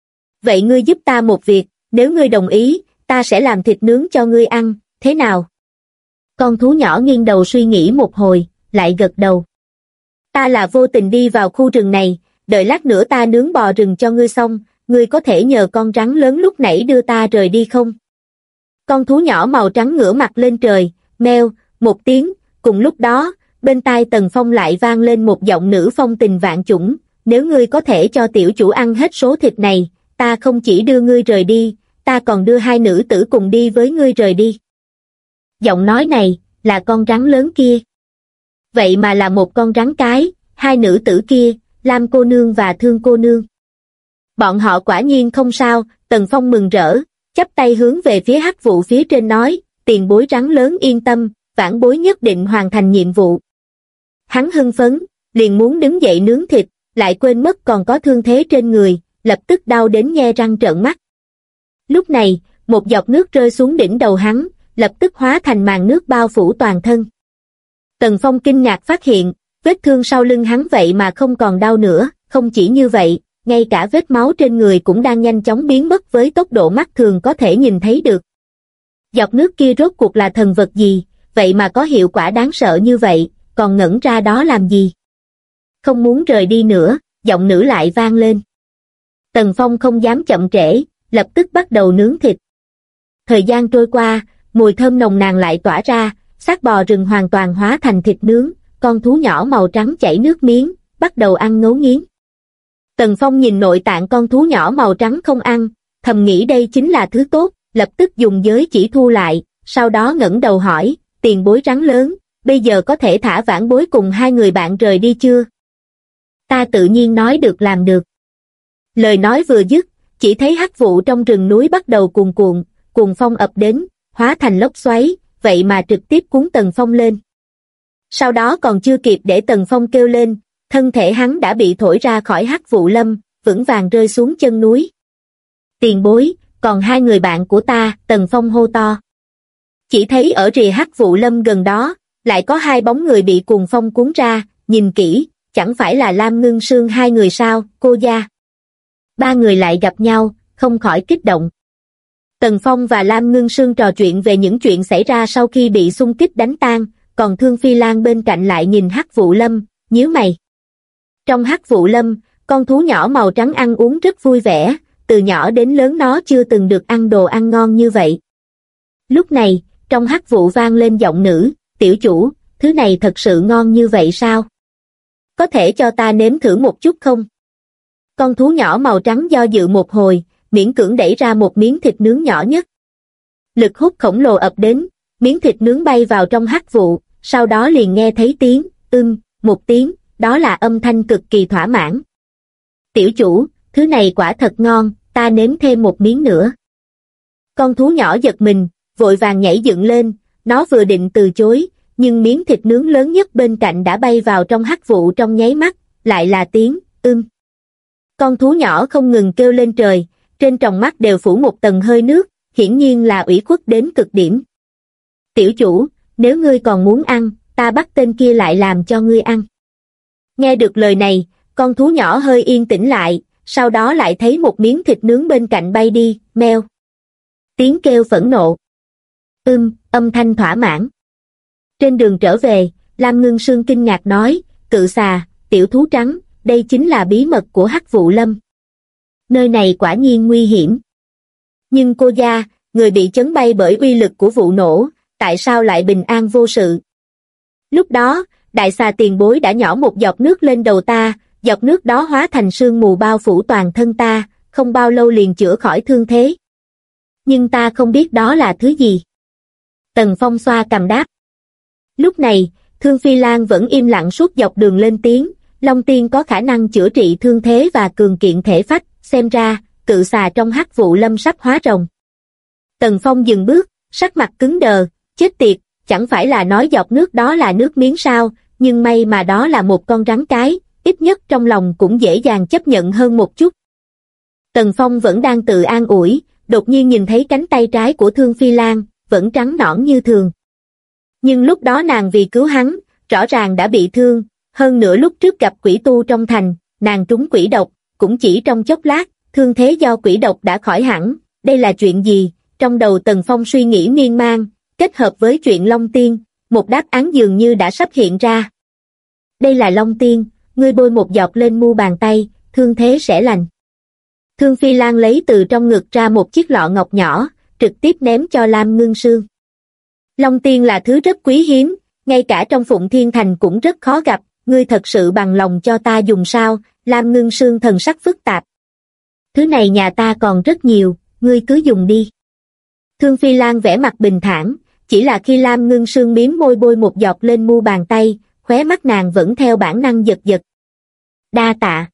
Vậy ngươi giúp ta một việc, nếu ngươi đồng ý, ta sẽ làm thịt nướng cho ngươi ăn, thế nào? Con thú nhỏ nghiêng đầu suy nghĩ một hồi, lại gật đầu. Ta là vô tình đi vào khu rừng này, đợi lát nữa ta nướng bò rừng cho ngươi xong, ngươi có thể nhờ con rắn lớn lúc nãy đưa ta rời đi không? Con thú nhỏ màu trắng ngửa mặt lên trời, meo, một tiếng, cùng lúc đó, bên tai Tần Phong lại vang lên một giọng nữ phong tình vạn chủng, nếu ngươi có thể cho tiểu chủ ăn hết số thịt này, ta không chỉ đưa ngươi rời đi, ta còn đưa hai nữ tử cùng đi với ngươi rời đi. Giọng nói này, là con rắn lớn kia. Vậy mà là một con rắn cái, hai nữ tử kia, Lam cô nương và Thương cô nương. Bọn họ quả nhiên không sao, Tần Phong mừng rỡ, chắp tay hướng về phía hắc vụ phía trên nói, tiền bối rắn lớn yên tâm, vãn bối nhất định hoàn thành nhiệm vụ. Hắn hưng phấn, liền muốn đứng dậy nướng thịt, lại quên mất còn có thương thế trên người, lập tức đau đến nhe răng trợn mắt. Lúc này, một giọt nước rơi xuống đỉnh đầu hắn, lập tức hóa thành màn nước bao phủ toàn thân. Tần Phong kinh ngạc phát hiện, vết thương sau lưng hắn vậy mà không còn đau nữa, không chỉ như vậy, ngay cả vết máu trên người cũng đang nhanh chóng biến mất với tốc độ mắt thường có thể nhìn thấy được. Giọt nước kia rốt cuộc là thần vật gì, vậy mà có hiệu quả đáng sợ như vậy, còn ngẩn ra đó làm gì? Không muốn rời đi nữa, giọng nữ lại vang lên. Tần Phong không dám chậm trễ, lập tức bắt đầu nướng thịt. Thời gian trôi qua, mùi thơm nồng nàn lại tỏa ra, xác bò rừng hoàn toàn hóa thành thịt nướng, con thú nhỏ màu trắng chảy nước miếng, bắt đầu ăn ngấu nghiến. Tần Phong nhìn nội tạng con thú nhỏ màu trắng không ăn, thầm nghĩ đây chính là thứ tốt, lập tức dùng giới chỉ thu lại, sau đó ngẩng đầu hỏi, tiền bối rắn lớn, bây giờ có thể thả vãn bối cùng hai người bạn rời đi chưa? Ta tự nhiên nói được làm được. Lời nói vừa dứt, chỉ thấy hắc vụ trong rừng núi bắt đầu cuồn cuộn, cuồng phong ập đến, hóa thành lốc xoáy, vậy mà trực tiếp cuốn Tần Phong lên. Sau đó còn chưa kịp để Tần Phong kêu lên, thân thể hắn đã bị thổi ra khỏi hắc vụ lâm, vững vàng rơi xuống chân núi. Tiền bối, còn hai người bạn của ta, Tần Phong hô to. Chỉ thấy ở rìa hắc vụ lâm gần đó, lại có hai bóng người bị cuồng phong cuốn ra, nhìn kỹ, chẳng phải là Lam Ngưng Sương hai người sao, cô gia. Ba người lại gặp nhau, không khỏi kích động. Tần Phong và Lam Ngưng Sương trò chuyện về những chuyện xảy ra sau khi bị xung kích đánh tan, còn Thương Phi Lan bên cạnh lại nhìn hắc vụ lâm, nhíu mày. Trong hắc vụ lâm, con thú nhỏ màu trắng ăn uống rất vui vẻ, từ nhỏ đến lớn nó chưa từng được ăn đồ ăn ngon như vậy. Lúc này, trong hắc vụ vang lên giọng nữ, tiểu chủ, thứ này thật sự ngon như vậy sao? Có thể cho ta nếm thử một chút không? Con thú nhỏ màu trắng do dự một hồi, miễn cưỡng đẩy ra một miếng thịt nướng nhỏ nhất. Lực hút khổng lồ ập đến, miếng thịt nướng bay vào trong hắc vụ, sau đó liền nghe thấy tiếng, một tiếng, đó là âm thanh cực kỳ thỏa mãn. Tiểu chủ, thứ này quả thật ngon, ta nếm thêm một miếng nữa. Con thú nhỏ giật mình, vội vàng nhảy dựng lên, nó vừa định từ chối, nhưng miếng thịt nướng lớn nhất bên cạnh đã bay vào trong hắc vụ trong nháy mắt, lại là tiếng, Con thú nhỏ không ngừng kêu lên trời, trên tròng mắt đều phủ một tầng hơi nước, hiển nhiên là ủy khuất đến cực điểm. Tiểu chủ, nếu ngươi còn muốn ăn, ta bắt tên kia lại làm cho ngươi ăn. Nghe được lời này, con thú nhỏ hơi yên tĩnh lại, sau đó lại thấy một miếng thịt nướng bên cạnh bay đi, meo. Tiếng kêu phẫn nộ. Âm thanh thỏa mãn. Trên đường trở về, Lam Ngưng Sương kinh ngạc nói, cự xà, tiểu thú trắng, đây chính là bí mật của Hắc Vụ Lâm. Nơi này quả nhiên nguy hiểm. Nhưng cô gia, người bị chấn bay bởi uy lực của vụ nổ, tại sao lại bình an vô sự? Lúc đó, đại xà tiền bối đã nhỏ một giọt nước lên đầu ta, giọt nước đó hóa thành sương mù bao phủ toàn thân ta, không bao lâu liền chữa khỏi thương thế. Nhưng ta không biết đó là thứ gì. Tần Phong xoa cằm đáp. Lúc này, Thương Phi Lan vẫn im lặng suốt dọc đường lên tiếng, Long Tiên có khả năng chữa trị thương thế và cường kiện thể phách, xem ra, cự xà trong Hắc Vụ Lâm sắp hóa rồng. Tần Phong dừng bước, sắc mặt cứng đờ, chết tiệt, chẳng phải là nói giọt nước đó là nước miếng sao, nhưng may mà đó là một con rắn cái, ít nhất trong lòng cũng dễ dàng chấp nhận hơn một chút. Tần Phong vẫn đang tự an ủi, đột nhiên nhìn thấy cánh tay trái của Thương Phi Lan, vẫn trắng nõn như thường. Nhưng lúc đó nàng vì cứu hắn, rõ ràng đã bị thương, hơn nữa lúc trước gặp quỷ tu trong thành, nàng trúng quỷ độc, cũng chỉ trong chốc lát, thương thế do quỷ độc đã khỏi hẳn, đây là chuyện gì? Trong đầu Tần Phong suy nghĩ miên man, kết hợp với chuyện Long Tiên, một đáp án dường như đã sắp hiện ra. Đây là Long Tiên, ngươi bôi một giọt lên mu bàn tay, thương thế sẽ lành. Thương Phi Lan lấy từ trong ngực ra một chiếc lọ ngọc nhỏ, trực tiếp ném cho Lam Ngưng Sương. Long Tiên là thứ rất quý hiếm, ngay cả trong Phụng Thiên Thành cũng rất khó gặp, ngươi thật sự bằng lòng cho ta dùng sao? Lam Ngưng Sương thần sắc phức tạp. Thứ này nhà ta còn rất nhiều, ngươi cứ dùng đi. Thương Phi Lan vẻ mặt bình thản, chỉ là khi Lam Ngưng Sương miếm môi bôi một giọt lên mu bàn tay, khóe mắt nàng vẫn theo bản năng giật giật. Đa tạ.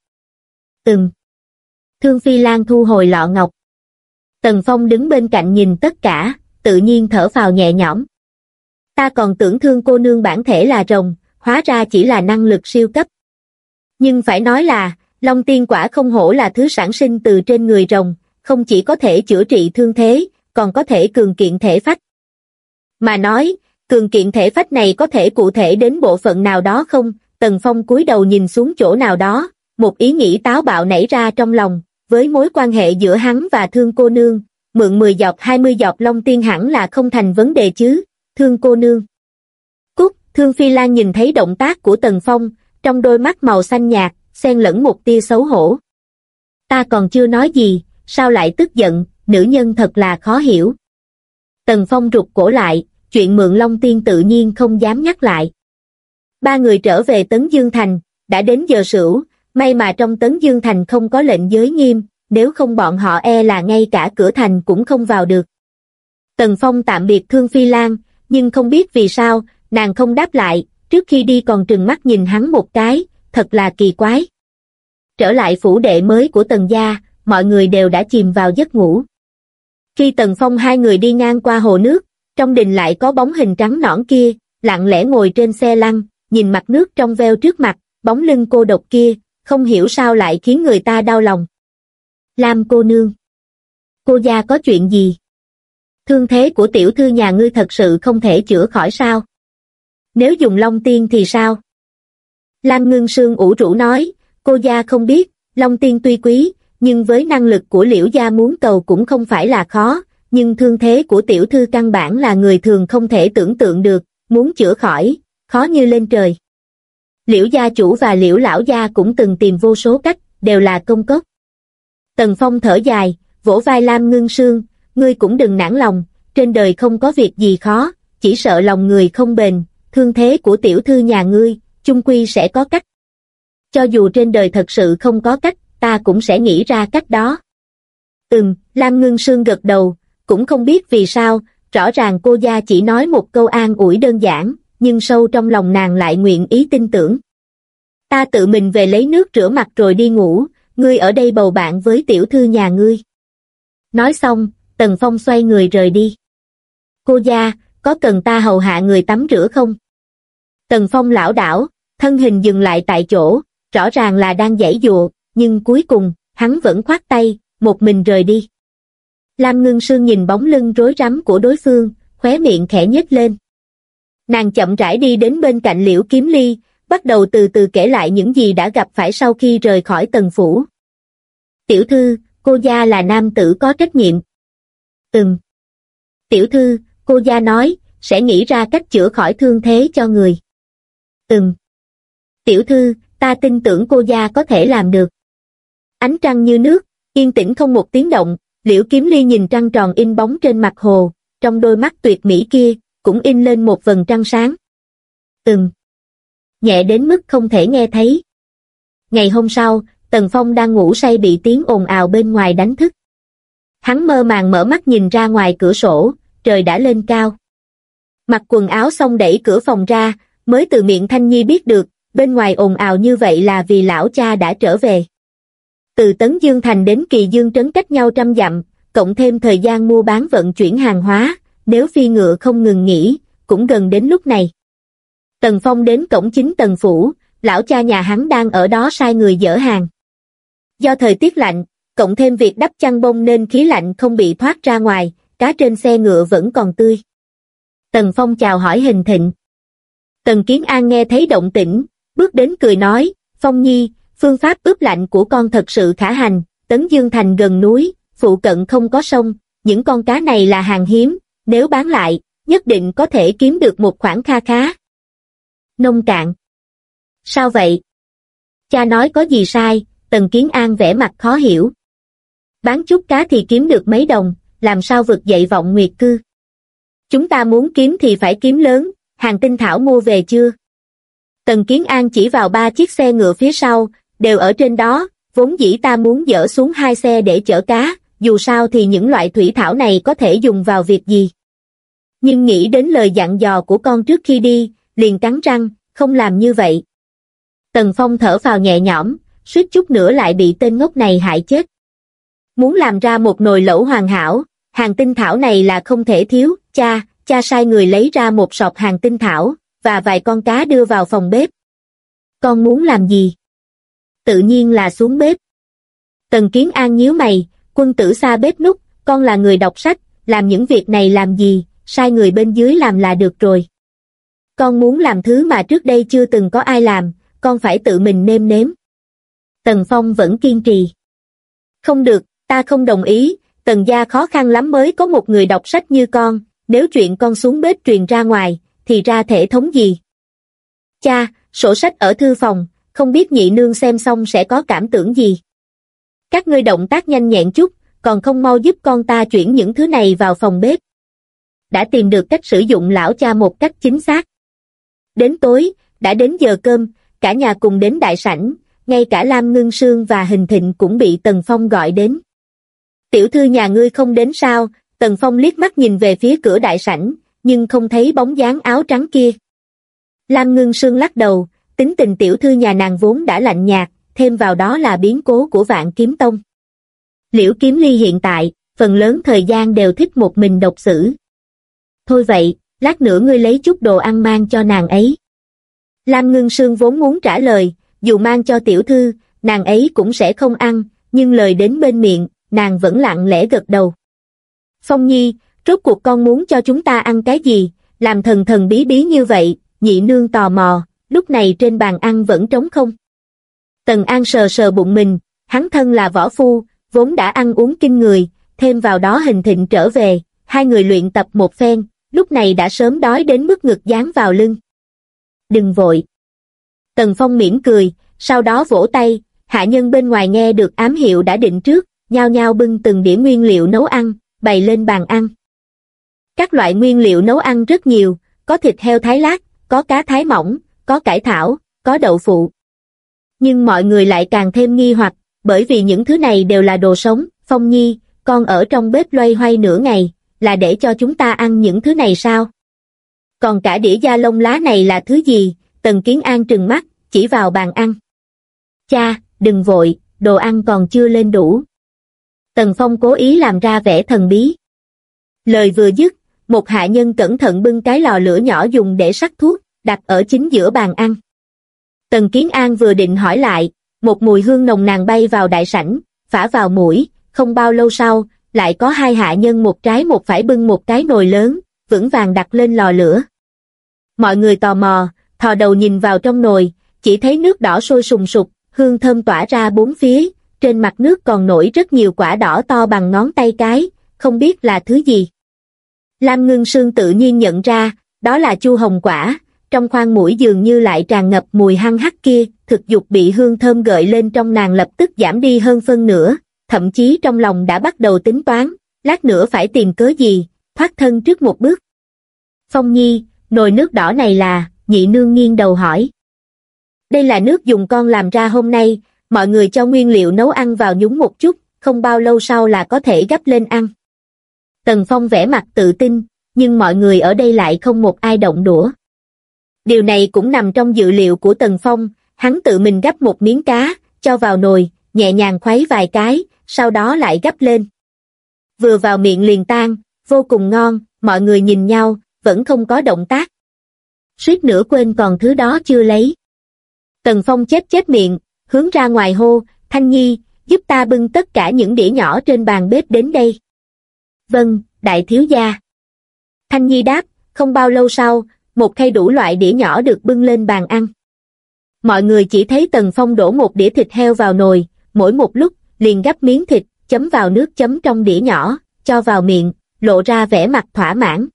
Thương Phi Lan thu hồi lọ ngọc. Tần Phong đứng bên cạnh nhìn tất cả, tự nhiên thở phào nhẹ nhõm. Ta còn tưởng Thương cô nương bản thể là rồng, hóa ra chỉ là năng lực siêu cấp. Nhưng phải nói là, Long Tiên quả không hổ là thứ sản sinh từ trên người rồng, không chỉ có thể chữa trị thương thế, còn có thể cường kiện thể phách. Mà nói, cường kiện thể phách này có thể cụ thể đến bộ phận nào đó không? Tần Phong cúi đầu nhìn xuống chỗ nào đó, một ý nghĩ táo bạo nảy ra trong lòng, với mối quan hệ giữa hắn và Thương cô nương, mượn 10 giọt 20 giọt Long Tiên hẳn là không thành vấn đề chứ, Thương cô nương. Cút, Thương Phi Lan nhìn thấy động tác của Tần Phong, trong đôi mắt màu xanh nhạt, xen lẫn một tia xấu hổ. Ta còn chưa nói gì, sao lại tức giận, nữ nhân thật là khó hiểu. Tần Phong rụt cổ lại, chuyện mượn Long Tiên tự nhiên không dám nhắc lại. Ba người trở về Tấn Dương Thành, đã đến giờ sửu, may mà trong Tấn Dương Thành không có lệnh giới nghiêm, nếu không bọn họ e là ngay cả cửa thành cũng không vào được. Tần Phong tạm biệt Thương Phi Lan, nhưng không biết vì sao, nàng không đáp lại, trước khi đi còn trừng mắt nhìn hắn một cái, thật là kỳ quái. Trở lại phủ đệ mới của Tần gia, mọi người đều đã chìm vào giấc ngủ. Khi Tần Phong hai người đi ngang qua hồ nước, trong đình lại có bóng hình trắng nõn kia, lặng lẽ ngồi trên xe lăn, nhìn mặt nước trong veo trước mặt, bóng lưng cô độc kia, không hiểu sao lại khiến người ta đau lòng. Lam cô nương, cô gia có chuyện gì? Thương thế của tiểu thư nhà ngươi thật sự không thể chữa khỏi sao? Nếu dùng Long Tiên thì sao? Lam Ngưng Sương ủ rũ nói, cô gia không biết, Long Tiên tuy quý, nhưng với năng lực của Liễu gia muốn cầu cũng không phải là khó, nhưng thương thế của tiểu thư căn bản là người thường không thể tưởng tượng được, muốn chữa khỏi, khó như lên trời. Liễu gia chủ và Liễu lão gia cũng từng tìm vô số cách, đều là công cốc. Tần Phong thở dài, vỗ vai Lam Ngưng Sương, ngươi cũng đừng nản lòng, trên đời không có việc gì khó, chỉ sợ lòng người không bền, thương thế của tiểu thư nhà ngươi, chung quy sẽ có cách. Cho dù trên đời thật sự không có cách, ta cũng sẽ nghĩ ra cách đó. Lam Ngưng Sương gật đầu, cũng không biết vì sao, rõ ràng cô gia chỉ nói một câu an ủi đơn giản, nhưng sâu trong lòng nàng lại nguyện ý tin tưởng. Ta tự mình về lấy nước rửa mặt rồi đi ngủ, ngươi ở đây bầu bạn với tiểu thư nhà ngươi. Nói xong, Tần Phong xoay người rời đi. Cô gia, có cần ta hầu hạ người tắm rửa không? Tần Phong lảo đảo, thân hình dừng lại tại chỗ, rõ ràng là đang giãy giụa, nhưng cuối cùng, hắn vẫn khoát tay, một mình rời đi. Lam Ngưng Sương nhìn bóng lưng rối rắm của đối phương, khóe miệng khẽ nhếch lên. Nàng chậm rãi đi đến bên cạnh Liễu Kiếm Ly, bắt đầu từ từ kể lại những gì đã gặp phải sau khi rời khỏi Tần phủ. Tiểu thư, cô gia là nam tử có trách nhiệm. Tiểu thư, cô gia nói, sẽ nghĩ ra cách chữa khỏi thương thế cho người. Tiểu thư, ta tin tưởng cô gia có thể làm được. Ánh trăng như nước, yên tĩnh không một tiếng động, Liễu Kiếm Ly nhìn trăng tròn in bóng trên mặt hồ, trong đôi mắt tuyệt mỹ kia, cũng in lên một vầng trăng sáng. Nhẹ đến mức không thể nghe thấy. Ngày hôm sau, Tần Phong đang ngủ say bị tiếng ồn ào bên ngoài đánh thức. Hắn mơ màng mở mắt nhìn ra ngoài cửa sổ, trời đã lên cao. Mặc quần áo xong đẩy cửa phòng ra, mới từ miệng Thanh Nhi biết được, bên ngoài ồn ào như vậy là vì lão cha đã trở về. Từ Tấn Dương Thành đến Kỳ Dương Trấn cách nhau 100 dặm, cộng thêm thời gian mua bán vận chuyển hàng hóa, nếu phi ngựa không ngừng nghỉ, cũng gần đến lúc này. Tần Phong đến cổng chính Tần phủ, lão cha nhà hắn đang ở đó sai người dỡ hàng. Do thời tiết lạnh, cộng thêm việc đắp chăn bông nên khí lạnh không bị thoát ra ngoài, cá trên xe ngựa vẫn còn tươi. Tần Phong chào hỏi Hình Thịnh. Tần Kiến An nghe thấy động tĩnh, bước đến cười nói, Phong Nhi, phương pháp ướp lạnh của con thật sự khả hành, Tấn Dương Thành gần núi, phụ cận không có sông, những con cá này là hàng hiếm, nếu bán lại, nhất định có thể kiếm được một khoản kha khá. Nông cạn. Sao vậy? Cha nói có gì sai? Tần Kiến An vẻ mặt khó hiểu. Bán chút cá thì kiếm được mấy đồng, làm sao vực dậy vọng nguyệt cư? Chúng ta muốn kiếm thì phải kiếm lớn, hàng tinh thảo mua về chưa? Tần Kiến An chỉ vào 3 chiếc xe ngựa phía sau, đều ở trên đó, vốn dĩ ta muốn dỡ xuống 2 xe để chở cá, dù sao thì những loại thủy thảo này có thể dùng vào việc gì. Nhưng nghĩ đến lời dặn dò của con trước khi đi, liền cắn răng, không làm như vậy. Tần Phong thở phào nhẹ nhõm, suýt chút nữa lại bị tên ngốc này hại chết. Muốn làm ra một nồi lẩu hoàn hảo, hàng tinh thảo này là không thể thiếu, cha sai người lấy ra một sọt hàng tinh thảo, và vài con cá đưa vào phòng bếp. Con muốn làm gì? Tự nhiên là xuống bếp. Tần Kiến An nhíu mày, quân tử xa bếp núc, con là người đọc sách, làm những việc này làm gì, sai người bên dưới làm là được rồi. Con muốn làm thứ mà trước đây chưa từng có ai làm, con phải tự mình nêm nếm. Tần Phong vẫn kiên trì. Không được, ta không đồng ý, Tần gia khó khăn lắm mới có một người đọc sách như con, nếu chuyện con xuống bếp truyền ra ngoài, thì ra thể thống gì? Cha, sổ sách ở thư phòng, không biết nhị nương xem xong sẽ có cảm tưởng gì? Các ngươi động tác nhanh nhẹn chút, còn không mau giúp con ta chuyển những thứ này vào phòng bếp. Đã tìm được cách sử dụng lão cha một cách chính xác. Đến tối, đã đến giờ cơm, cả nhà cùng đến đại sảnh, ngay cả Lam Ngưng Sương và Hình Thịnh cũng bị Tần Phong gọi đến. Tiểu thư nhà ngươi không đến sao? Tần Phong liếc mắt nhìn về phía cửa đại sảnh, nhưng không thấy bóng dáng áo trắng kia. Lam Ngưng Sương lắc đầu, tính tình tiểu thư nhà nàng vốn đã lạnh nhạt, thêm vào đó là biến cố của Vạn Kiếm Tông. Liễu Kiếm Ly hiện tại, phần lớn thời gian đều thích một mình độc xử. Thôi vậy, lát nữa ngươi lấy chút đồ ăn mang cho nàng ấy. Lam Ngưng Sương vốn muốn trả lời, dù mang cho tiểu thư, nàng ấy cũng sẽ không ăn, nhưng lời đến bên miệng, nàng vẫn lặng lẽ gật đầu. Phong Nhi, rốt cuộc con muốn cho chúng ta ăn cái gì, làm thần thần bí bí như vậy, nhị nương tò mò, lúc này trên bàn ăn vẫn trống không. Tần An sờ sờ bụng mình, hắn thân là võ phu, vốn đã ăn uống kinh người, thêm vào đó Hình Thịnh trở về, hai người luyện tập một phen, lúc này đã sớm đói đến mức ngực dán vào lưng. Đừng vội. Tần Phong mỉm cười, sau đó vỗ tay, hạ nhân bên ngoài nghe được ám hiệu đã định trước, nhao nhao bưng từng đĩa nguyên liệu nấu ăn, bày lên bàn ăn. Các loại nguyên liệu nấu ăn rất nhiều, có thịt heo thái lát, có cá thái mỏng, có cải thảo, có đậu phụ. Nhưng mọi người lại càng thêm nghi hoặc, bởi vì những thứ này đều là đồ sống. Phong Nhi, con ở trong bếp loay hoay nửa ngày, là để cho chúng ta ăn những thứ này sao? Còn cả đĩa da lông lá này là thứ gì? Tần Kiến An trừng mắt, chỉ vào bàn ăn. Cha, đừng vội, đồ ăn còn chưa lên đủ. Tần Phong cố ý làm ra vẻ thần bí. Lời vừa dứt, một hạ nhân cẩn thận bưng cái lò lửa nhỏ dùng để sắc thuốc, đặt ở chính giữa bàn ăn. Tần Kiến An vừa định hỏi lại, một mùi hương nồng nàn bay vào đại sảnh, phả vào mũi, không bao lâu sau, lại có hai hạ nhân một trái một phải bưng một cái nồi lớn, vững vàng đặt lên lò lửa. Mọi người tò mò, thò đầu nhìn vào trong nồi, chỉ thấy nước đỏ sôi sùng sục, hương thơm tỏa ra bốn phía, trên mặt nước còn nổi rất nhiều quả đỏ to bằng ngón tay cái, không biết là thứ gì. Lam Ngưng Sương tự nhiên nhận ra, đó là chu hồng quả, trong khoang mũi dường như lại tràn ngập mùi hăng hắc kia, thực dục bị hương thơm gợi lên trong nàng lập tức giảm đi hơn phân nửa, thậm chí trong lòng đã bắt đầu tính toán, lát nữa phải tìm cớ gì, thoát thân trước một bước. Phong Nhi, nồi nước đỏ này là, nhị nương nghiêng đầu hỏi. Đây là nước dùng con làm ra hôm nay, mọi người cho nguyên liệu nấu ăn vào nhúng một chút, không bao lâu sau là có thể gắp lên ăn. Tần Phong vẻ mặt tự tin, nhưng mọi người ở đây lại không một ai động đũa. Điều này cũng nằm trong dự liệu của Tần Phong, hắn tự mình gắp một miếng cá, cho vào nồi, nhẹ nhàng khuấy vài cái, sau đó lại gắp lên. Vừa vào miệng liền tan, vô cùng ngon, mọi người nhìn nhau, vẫn không có động tác. Suýt nữa quên còn thứ đó chưa lấy. Tần Phong chép miệng, hướng ra ngoài hô, Thanh Nhi, giúp ta bưng tất cả những đĩa nhỏ trên bàn bếp đến đây. Vâng, đại thiếu gia. Thanh Nhi đáp, không bao lâu sau, một khay đủ loại đĩa nhỏ được bưng lên bàn ăn. Mọi người chỉ thấy Tần Phong đổ một đĩa thịt heo vào nồi, mỗi một lúc, liền gắp miếng thịt, chấm vào nước chấm trong đĩa nhỏ, cho vào miệng, lộ ra vẻ mặt thỏa mãn.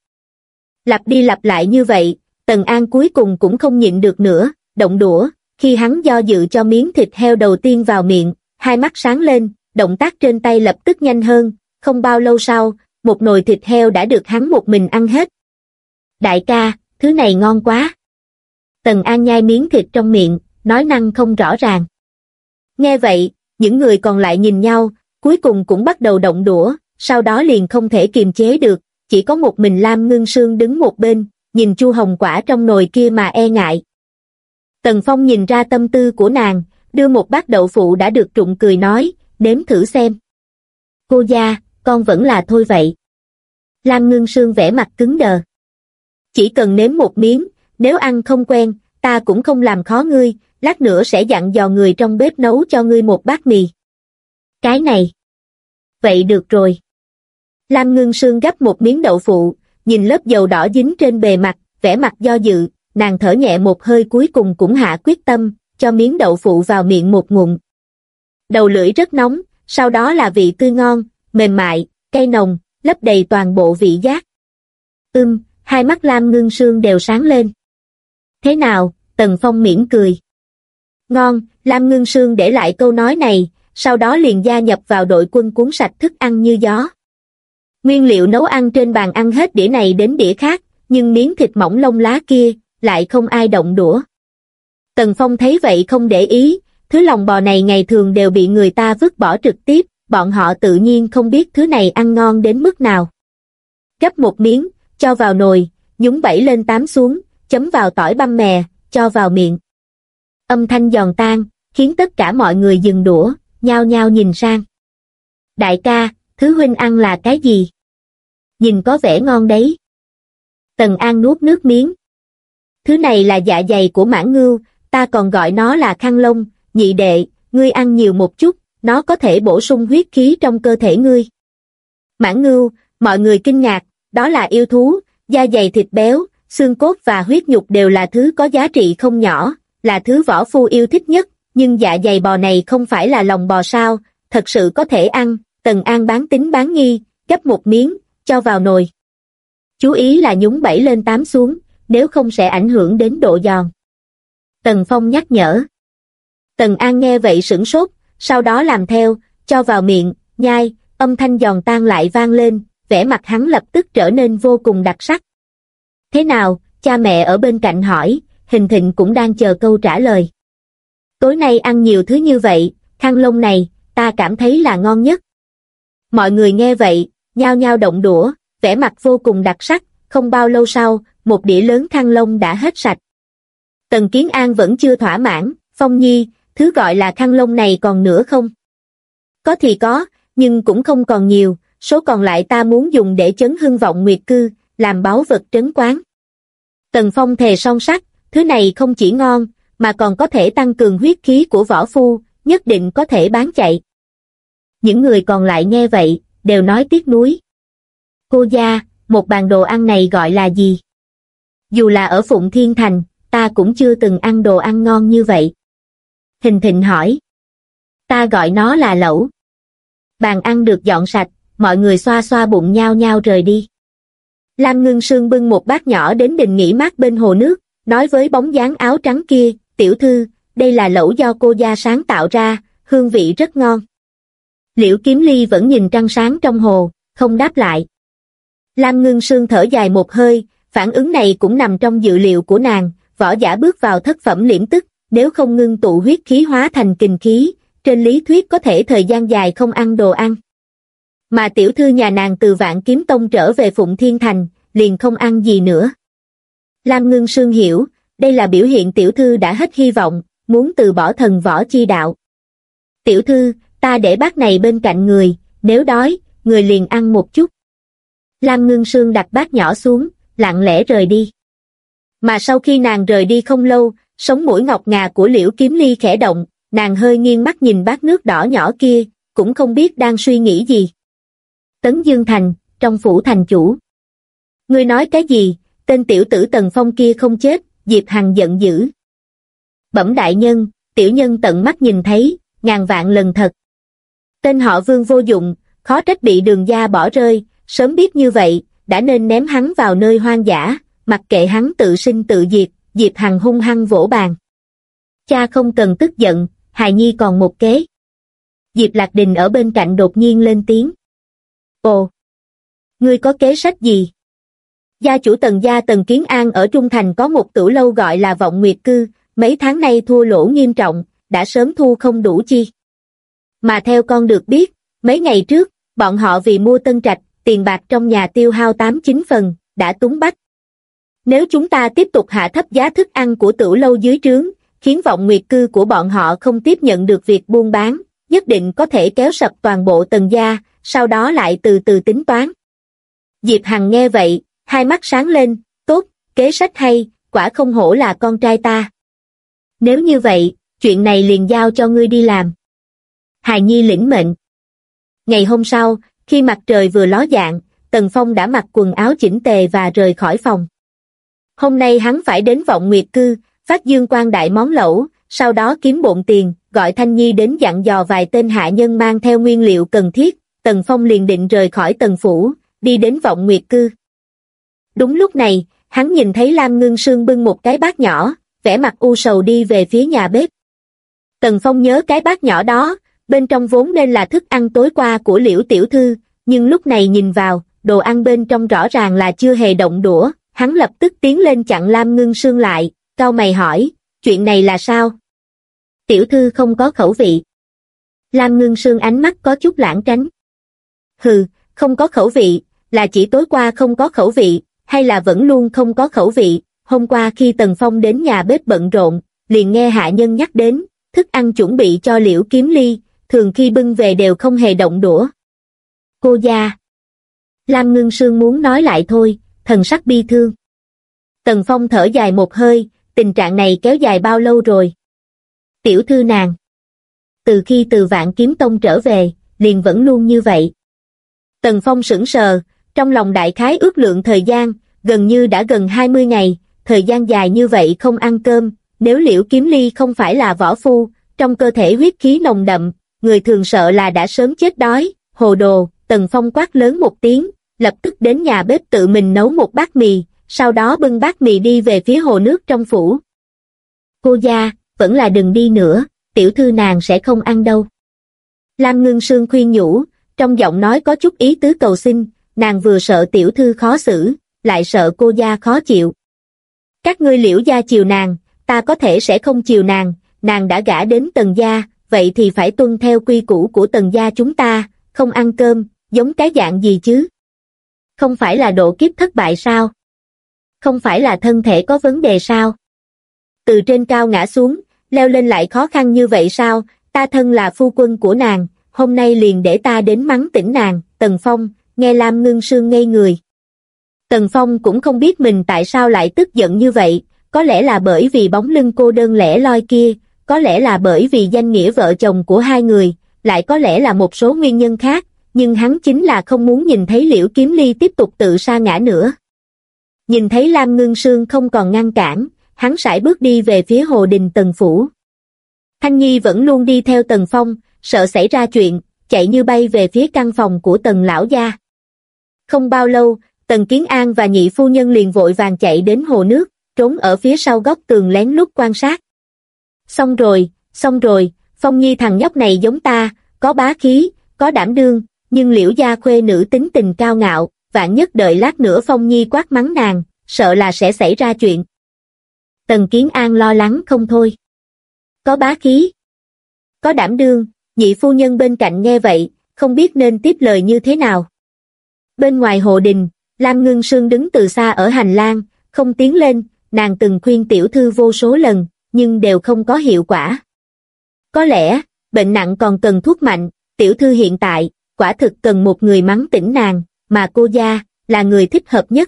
Lặp đi lặp lại như vậy, Tần An cuối cùng cũng không nhịn được nữa, động đũa, khi hắn do dự cho miếng thịt heo đầu tiên vào miệng, hai mắt sáng lên, động tác trên tay lập tức nhanh hơn, không bao lâu sau, một nồi thịt heo đã được hắn một mình ăn hết. Đại ca, thứ này ngon quá. Tần An nhai miếng thịt trong miệng, nói năng không rõ ràng. Nghe vậy, những người còn lại nhìn nhau, cuối cùng cũng bắt đầu động đũa, sau đó liền không thể kiềm chế được, chỉ có một mình Lam Ngưng Sương đứng một bên, nhìn chu hồng quả trong nồi kia mà e ngại. Tần Phong nhìn ra tâm tư của nàng, đưa một bát đậu phụ đã được trụng cười nói, nếm thử xem. Cô gia, con vẫn là thôi vậy. Lam Ngưng Sương vẻ mặt cứng đờ. Chỉ cần nếm một miếng, nếu ăn không quen, ta cũng không làm khó ngươi, lát nữa sẽ dặn dò người trong bếp nấu cho ngươi một bát mì. Cái này. Vậy được rồi. Lam Ngưng Sương gắp một miếng đậu phụ, nhìn lớp dầu đỏ dính trên bề mặt, vẻ mặt do dự, nàng thở nhẹ một hơi cuối cùng cũng hạ quyết tâm, cho miếng đậu phụ vào miệng một ngụm. Đầu lưỡi rất nóng, sau đó là vị tươi ngon, mềm mại, cay nồng, lấp đầy toàn bộ vị giác. Hai mắt Lam Ngưng Sương đều sáng lên. Thế nào, Tần Phong mỉm cười. Ngon, Lam Ngưng Sương để lại câu nói này, sau đó liền gia nhập vào đội quân cuốn sạch thức ăn như gió. Nguyên liệu nấu ăn trên bàn ăn hết đĩa này đến đĩa khác, nhưng miếng thịt mỏng lông lá kia, lại không ai động đũa. Tần Phong thấy vậy không để ý, thứ lòng bò này ngày thường đều bị người ta vứt bỏ trực tiếp, bọn họ tự nhiên không biết thứ này ăn ngon đến mức nào. Gắp một miếng, cho vào nồi, nhúng 7 lên 8 xuống, chấm vào tỏi băm mè, cho vào miệng. Âm thanh giòn tan, khiến tất cả mọi người dừng đũa, nhao nhao nhìn sang. Đại ca, thứ huynh ăn là cái gì? Nhìn có vẻ ngon đấy. Tần An nuốt nước miếng. Thứ này là dạ dày của mãng ngưu, ta còn gọi nó là khăn lông, nhị đệ, ngươi ăn nhiều một chút, nó có thể bổ sung huyết khí trong cơ thể ngươi. Mãng ngưu, mọi người kinh ngạc, đó là yêu thú, da dày thịt béo, xương cốt và huyết nhục đều là thứ có giá trị không nhỏ, là thứ võ phu yêu thích nhất, nhưng dạ dày bò này không phải là lòng bò sao, thật sự có thể ăn. Tần An bán tín bán nghi, gắp một miếng, cho vào nồi. Chú ý là nhúng 7 lên 8 xuống, nếu không sẽ ảnh hưởng đến độ giòn. Tần Phong nhắc nhở. Tần An nghe vậy sửng sốt, sau đó làm theo, cho vào miệng, nhai, âm thanh giòn tan lại vang lên, vẻ mặt hắn lập tức trở nên vô cùng đặc sắc. Thế nào, cha mẹ ở bên cạnh hỏi, Hình Thịnh cũng đang chờ câu trả lời. Tối nay ăn nhiều thứ như vậy, khăn lông này, ta cảm thấy là ngon nhất. Mọi người nghe vậy, nhao nhao động đũa, vẻ mặt vô cùng đặc sắc, không bao lâu sau, một đĩa lớn khăn lông đã hết sạch. Tần Kiến An vẫn chưa thỏa mãn, Phong Nhi, thứ gọi là khăn lông này còn nữa không? Có thì có, nhưng cũng không còn nhiều, số còn lại ta muốn dùng để chấn hưng vọng nguyệt cư, làm báu vật trấn quán. Tần Phong thề son sắt, thứ này không chỉ ngon, mà còn có thể tăng cường huyết khí của võ phu, nhất định có thể bán chạy. Những người còn lại nghe vậy, đều nói tiếc nuối. Cô gia, một bàn đồ ăn này gọi là gì? Dù là ở Phụng Thiên Thành, ta cũng chưa từng ăn đồ ăn ngon như vậy. Hình Thịnh hỏi. Ta gọi nó là lẩu. Bàn ăn được dọn sạch, mọi người xoa xoa bụng nhao nhao rời đi. Lam Ngưng Sương bưng một bát nhỏ đến đình nghỉ mát bên hồ nước, nói với bóng dáng áo trắng kia, tiểu thư, đây là lẩu do cô gia sáng tạo ra, hương vị rất ngon. Liễu Kiếm Ly vẫn nhìn trăng sáng trong hồ, không đáp lại. Lam Ngưng Sương thở dài một hơi, phản ứng này cũng nằm trong dự liệu của nàng, võ giả bước vào thất phẩm liễm tức, nếu không ngưng tụ huyết khí hóa thành kình khí, trên lý thuyết có thể thời gian dài không ăn đồ ăn. Mà tiểu thư nhà nàng từ Vạn Kiếm Tông trở về Phụng Thiên Thành, liền không ăn gì nữa. Lam Ngưng Sương hiểu, đây là biểu hiện tiểu thư đã hết hy vọng, muốn từ bỏ thần võ chi đạo. Tiểu thư, ta để bát này bên cạnh người, nếu đói, người liền ăn một chút. Lam Ngưng Sương đặt bát nhỏ xuống, lặng lẽ rời đi. Mà sau khi nàng rời đi không lâu, sống mũi ngọc ngà của Liễu Kiếm Ly khẽ động, nàng hơi nghiêng mắt nhìn bát nước đỏ nhỏ kia, cũng không biết đang suy nghĩ gì. Tấn Dương Thành, trong phủ thành chủ. Ngươi nói cái gì, tên tiểu tử Tần Phong kia không chết, Diệp Hằng giận dữ. Bẩm đại nhân, tiểu nhân tận mắt nhìn thấy, ngàn vạn lần thật. Tên họ Vương vô dụng, khó trách bị Đường gia bỏ rơi, sớm biết như vậy, đã nên ném hắn vào nơi hoang dã, mặc kệ hắn tự sinh tự diệt. Diệp Hằng hung hăng vỗ bàn. Cha không cần tức giận, hài nhi còn một kế. Diệp Lạc Đình ở bên cạnh đột nhiên lên tiếng. Ồ, ngươi có kế sách gì? Gia chủ Tần gia Tần Kiến An ở Trung Thành có một tửu lâu gọi là Vọng Nguyệt Cư, mấy tháng nay thua lỗ nghiêm trọng, đã sớm thu không đủ chi. Mà theo con được biết, mấy ngày trước, bọn họ vì mua tân trạch, tiền bạc trong nhà tiêu hao 8-9 phần, đã túng bách. Nếu chúng ta tiếp tục hạ thấp giá thức ăn của tửu lâu dưới trướng, khiến Vọng Nguyệt Cư của bọn họ không tiếp nhận được việc buôn bán, nhất định có thể kéo sập toàn bộ Tần gia, sau đó lại từ từ tính toán. Diệp Hằng nghe vậy, hai mắt sáng lên, tốt, kế sách hay, quả không hổ là con trai ta. Nếu như vậy, chuyện này liền giao cho ngươi đi làm. Hài nhi lĩnh mệnh. Ngày hôm sau, khi mặt trời vừa ló dạng, Tần Phong đã mặc quần áo chỉnh tề và rời khỏi phòng. Hôm nay hắn phải đến Vọng Nguyệt Cư, phát dương quang đại món lẩu, sau đó kiếm bộn tiền, gọi Thanh Nhi đến dặn dò vài tên hạ nhân mang theo nguyên liệu cần thiết. Tần Phong liền định rời khỏi Tần Phủ, đi đến Vọng Nguyệt Cư. Đúng lúc này, hắn nhìn thấy Lam Ngưng Sương bưng một cái bát nhỏ, vẻ mặt u sầu đi về phía nhà bếp. Tần Phong nhớ cái bát nhỏ đó, bên trong vốn nên là thức ăn tối qua của Liễu tiểu thư, nhưng lúc này nhìn vào, đồ ăn bên trong rõ ràng là chưa hề động đũa, hắn lập tức tiến lên chặn Lam Ngưng Sương lại, cau mày hỏi, chuyện này là sao? Tiểu thư không có khẩu vị. Lam Ngưng Sương ánh mắt có chút lãng tránh. Hừ, không có khẩu vị, là chỉ tối qua không có khẩu vị, hay là vẫn luôn không có khẩu vị? Hôm qua khi Tần Phong đến nhà bếp bận rộn, liền nghe hạ nhân nhắc đến, thức ăn chuẩn bị cho Liễu Kiếm Ly, thường khi bưng về đều không hề động đũa. Cô gia. Lam Ngưng Sương muốn nói lại thôi, thần sắc bi thương. Tần Phong thở dài một hơi, tình trạng này kéo dài bao lâu rồi? Tiểu thư nàng. Từ khi từ Vạn Kiếm Tông trở về, liền vẫn luôn như vậy. Tần Phong sững sờ, trong lòng đại khái ước lượng thời gian, gần như đã gần 20 ngày, thời gian dài như vậy không ăn cơm, nếu Liễu Kiếm Ly không phải là võ phu, trong cơ thể huyết khí nồng đậm, người thường sợ là đã sớm chết đói. Hồ đồ, Tần Phong quát lớn một tiếng, lập tức đến nhà bếp tự mình nấu một bát mì, sau đó bưng bát mì đi về phía hồ nước trong phủ. Cô gia, vẫn là đừng đi nữa, tiểu thư nàng sẽ không ăn đâu. Lam Ngưng Sương khuyên nhủ, trong giọng nói có chút ý tứ cầu xin, nàng vừa sợ tiểu thư khó xử, lại sợ cô gia khó chịu. Các ngươi Liễu gia chiều nàng, ta có thể sẽ không chiều nàng, nàng đã gả đến Tần gia, vậy thì phải tuân theo quy củ của Tần gia chúng ta, không ăn cơm, giống cái dạng gì chứ? Không phải là độ kiếp thất bại sao? Không phải là thân thể có vấn đề sao? Từ trên cao ngã xuống, leo lên lại khó khăn như vậy sao? Ta thân là phu quân của nàng, hôm nay liền để ta đến mắng tỉnh nàng. Tần Phong, nghe Lam Ngưng Sương ngây người. Tần Phong cũng không biết mình tại sao lại tức giận như vậy, có lẽ là bởi vì bóng lưng cô đơn lẻ loi kia, có lẽ là bởi vì danh nghĩa vợ chồng của hai người, lại có lẽ là một số nguyên nhân khác, nhưng hắn chính là không muốn nhìn thấy Liễu Kiếm Ly tiếp tục tự sa ngã nữa. Nhìn thấy Lam Ngưng Sương không còn ngăn cản, hắn sải bước đi về phía Hồ Đình Tần phủ. Thanh Nhi vẫn luôn đi theo Tần Phong, sợ xảy ra chuyện, chạy như bay về phía căn phòng của Tần lão gia. Không bao lâu, Tần Kiến An và nhị phu nhân liền vội vàng chạy đến hồ nước, trốn ở phía sau góc tường lén lút quan sát. Xong rồi, Phong Nhi thằng nhóc này giống ta, có bá khí, có đảm đương, nhưng Liễu gia khuê nữ tính tình cao ngạo, vạn nhất đợi lát nữa Phong Nhi quát mắng nàng, sợ là sẽ xảy ra chuyện. Tần Kiến An lo lắng không thôi. Có bá khí, có đảm đương, nhị phu nhân bên cạnh nghe vậy, không biết nên tiếp lời như thế nào. Bên ngoài hồ đình, Lam Ngưng Sương đứng từ xa ở hành lang, không tiến lên, nàng từng khuyên tiểu thư vô số lần, nhưng đều không có hiệu quả. Có lẽ, bệnh nặng còn cần thuốc mạnh, tiểu thư hiện tại, quả thực cần một người mắng tỉnh nàng, mà cô gia, là người thích hợp nhất.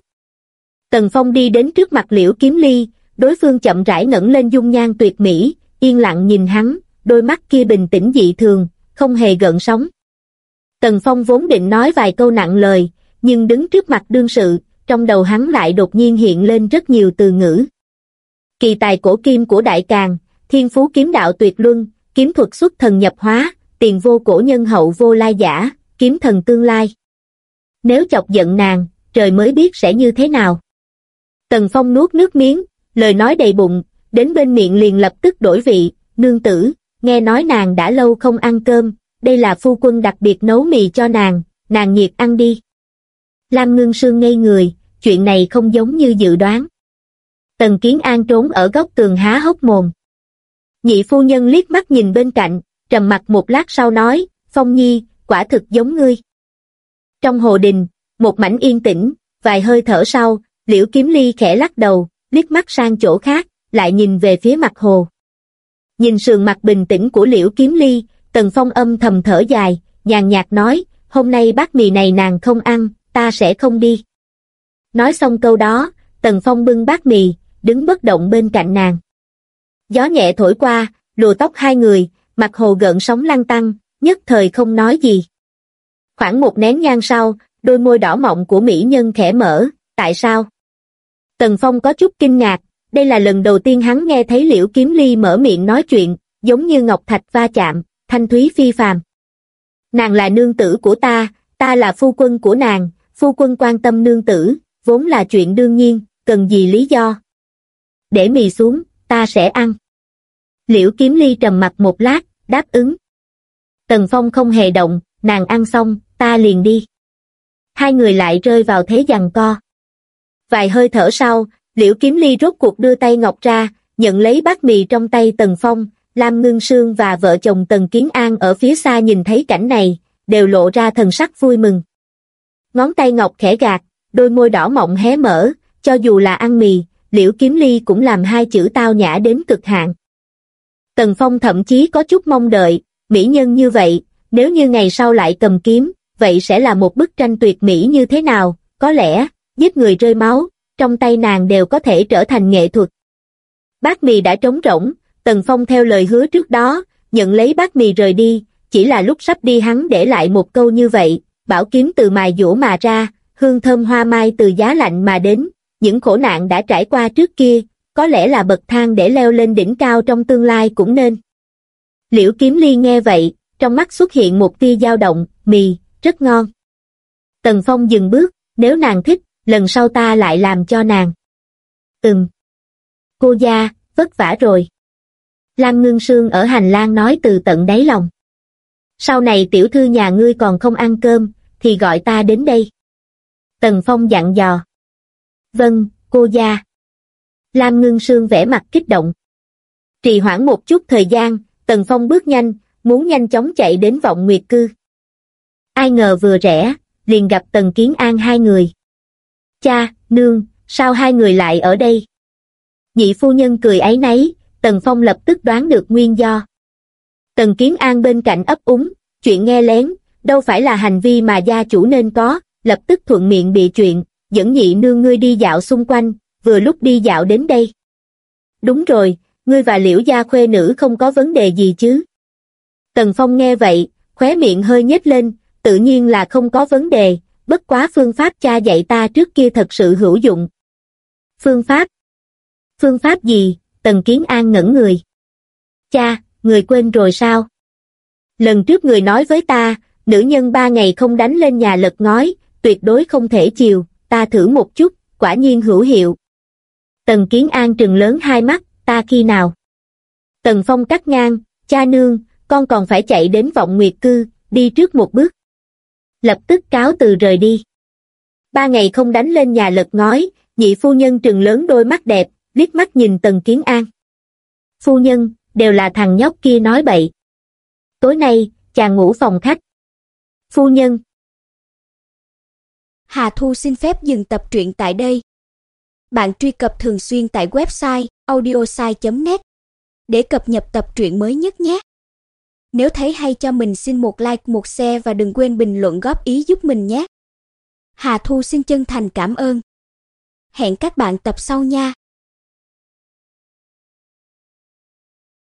Tần Phong đi đến trước mặt Liễu Kiếm Ly, đối phương chậm rãi ngẩng lên dung nhan tuyệt mỹ, yên lặng nhìn hắn, đôi mắt kia bình tĩnh dị thường, không hề gợn sóng. Tần Phong vốn định nói vài câu nặng lời, nhưng đứng trước mặt đương sự, trong đầu hắn lại đột nhiên hiện lên rất nhiều từ ngữ. Kỳ tài cổ kim của Đại Càn, thiên phú kiếm đạo tuyệt luân, kiếm thuật xuất thần nhập hóa, tiền vô cổ nhân hậu vô lai giả, kiếm thần tương lai. Nếu chọc giận nàng, trời mới biết sẽ như thế nào. Tần Phong nuốt nước miếng, lời nói đầy bụng, đến bên miệng liền lập tức đổi vị, nương tử, nghe nói nàng đã lâu không ăn cơm, đây là phu quân đặc biệt nấu mì cho nàng nhiệt ăn đi. Lam Ngưng Sương ngây người, chuyện này không giống như dự đoán. Tần Kiến An trốn ở góc tường há hốc mồm. Nhị phu nhân liếc mắt nhìn bên cạnh, trầm mặc một lát sau nói, Phong Nhi, quả thực giống ngươi. Trong hồ đình, một mảnh yên tĩnh, vài hơi thở sau, Liễu Kiếm Ly khẽ lắc đầu, liếc mắt sang chỗ khác, lại nhìn về phía mặt hồ. Nhìn sườn mặt bình tĩnh của Liễu Kiếm Ly, Tần Phong âm thầm thở dài, nhàn nhạt nói, hôm nay bát mì này nàng không ăn, ta sẽ không đi. Nói xong câu đó, Tần Phong bưng bát mì, đứng bất động bên cạnh nàng. Gió nhẹ thổi qua, lùa tóc hai người, mặt hồ gợn sóng lăn tăn, nhất thời không nói gì. Khoảng một nén nhang sau, đôi môi đỏ mọng của mỹ nhân khẽ mở, tại sao? Tần Phong có chút kinh ngạc, đây là lần đầu tiên hắn nghe thấy Liễu Kiếm Ly mở miệng nói chuyện, giống như ngọc thạch va chạm, thanh thúy phi phàm. Nàng là nương tử của ta là phu quân của nàng, phu quân quan tâm nương tử, vốn là chuyện đương nhiên, cần gì lý do. Để mì xuống, ta sẽ ăn. Liễu Kiếm Ly trầm mặc một lát, đáp ứng. Tần Phong không hề động, nàng ăn xong, ta liền đi. Hai người lại rơi vào thế giằng co. Vài hơi thở sau, Liễu Kiếm Ly rốt cuộc đưa tay ngọc ra, nhận lấy bát mì trong tay Tần Phong. Lam Ngưng Sương và vợ chồng Tần Kiến An ở phía xa nhìn thấy cảnh này, đều lộ ra thần sắc vui mừng. Ngón tay ngọc khẽ gạt, đôi môi đỏ mọng hé mở, cho dù là ăn mì, Liễu Kiếm Ly cũng làm hai chữ tao nhã đến cực hạn. Tần Phong thậm chí có chút mong đợi, mỹ nhân như vậy, nếu như ngày sau lại cầm kiếm, vậy sẽ là một bức tranh tuyệt mỹ như thế nào, có lẽ, giết người rơi máu, trong tay nàng đều có thể trở thành nghệ thuật. Bát mì đã trống rỗng, Tần Phong theo lời hứa trước đó, nhận lấy bát mì rời đi, chỉ là lúc sắp đi hắn để lại một câu như vậy, bảo kiếm từ mài dũa mà ra, hương thơm hoa mai từ giá lạnh mà đến, những khổ nạn đã trải qua trước kia, có lẽ là bậc thang để leo lên đỉnh cao trong tương lai cũng nên. Liễu Kiếm Ly nghe vậy, trong mắt xuất hiện một tia dao động, mì, rất ngon. Tần Phong dừng bước, nếu nàng thích, lần sau ta lại làm cho nàng. Cô gia, vất vả rồi. Lam Ngưng Sương ở hành lang nói từ tận đáy lòng. Sau này tiểu thư nhà ngươi còn không ăn cơm, thì gọi ta đến đây. Tần Phong dặn dò. Vâng, cô gia. Lam Ngưng Sương vẻ mặt kích động. Trì hoãn một chút thời gian, Tần Phong bước nhanh, muốn nhanh chóng chạy đến Vọng Nguyệt Cư. Ai ngờ vừa rẽ, liền gặp Tần Kiến An hai người. Cha, nương, sao hai người lại ở đây? Nhị phu nhân cười áy náy, Tần Phong lập tức đoán được nguyên do. Tần Kiến An bên cạnh ấp úng, chuyện nghe lén, đâu phải là hành vi mà gia chủ nên có, lập tức thuận miệng bịa chuyện, dẫn nhị nương ngươi đi dạo xung quanh, vừa lúc đi dạo đến đây. Đúng rồi, ngươi và Liễu gia khuê nữ không có vấn đề gì chứ? Tần Phong nghe vậy, khóe miệng hơi nhếch lên, tự nhiên là không có vấn đề, bất quá phương pháp cha dạy ta trước kia thật sự hữu dụng. Phương pháp? Phương pháp gì? Tần Kiến An ngẩn người. Cha, người quên rồi sao? Lần trước người nói với ta, nữ nhân 3 ngày không đánh lên nhà lật ngói, tuyệt đối không thể chiều, ta thử một chút, quả nhiên hữu hiệu. Tần Kiến An trừng lớn hai mắt, ta khi nào? Tần Phong cắt ngang, cha nương, con còn phải chạy đến Vọng Nguyệt Cư, đi trước một bước. Lập tức cáo từ rời đi. 3 ngày không đánh lên nhà lật ngói, nhị phu nhân trừng lớn đôi mắt đẹp, liếc mắt nhìn Tần Kiến An. Phu nhân, đều là thằng nhóc kia nói bậy. Tối nay, chàng ngủ phòng khách. Phu nhân. Hà Thu xin phép dừng tập truyện tại đây. Bạn truy cập thường xuyên tại website audiosai.net để cập nhật tập truyện mới nhất nhé. Nếu thấy hay cho mình xin một like, một share và đừng quên bình luận góp ý giúp mình nhé. Hà Thu xin chân thành cảm ơn. Hẹn các bạn tập sau nha.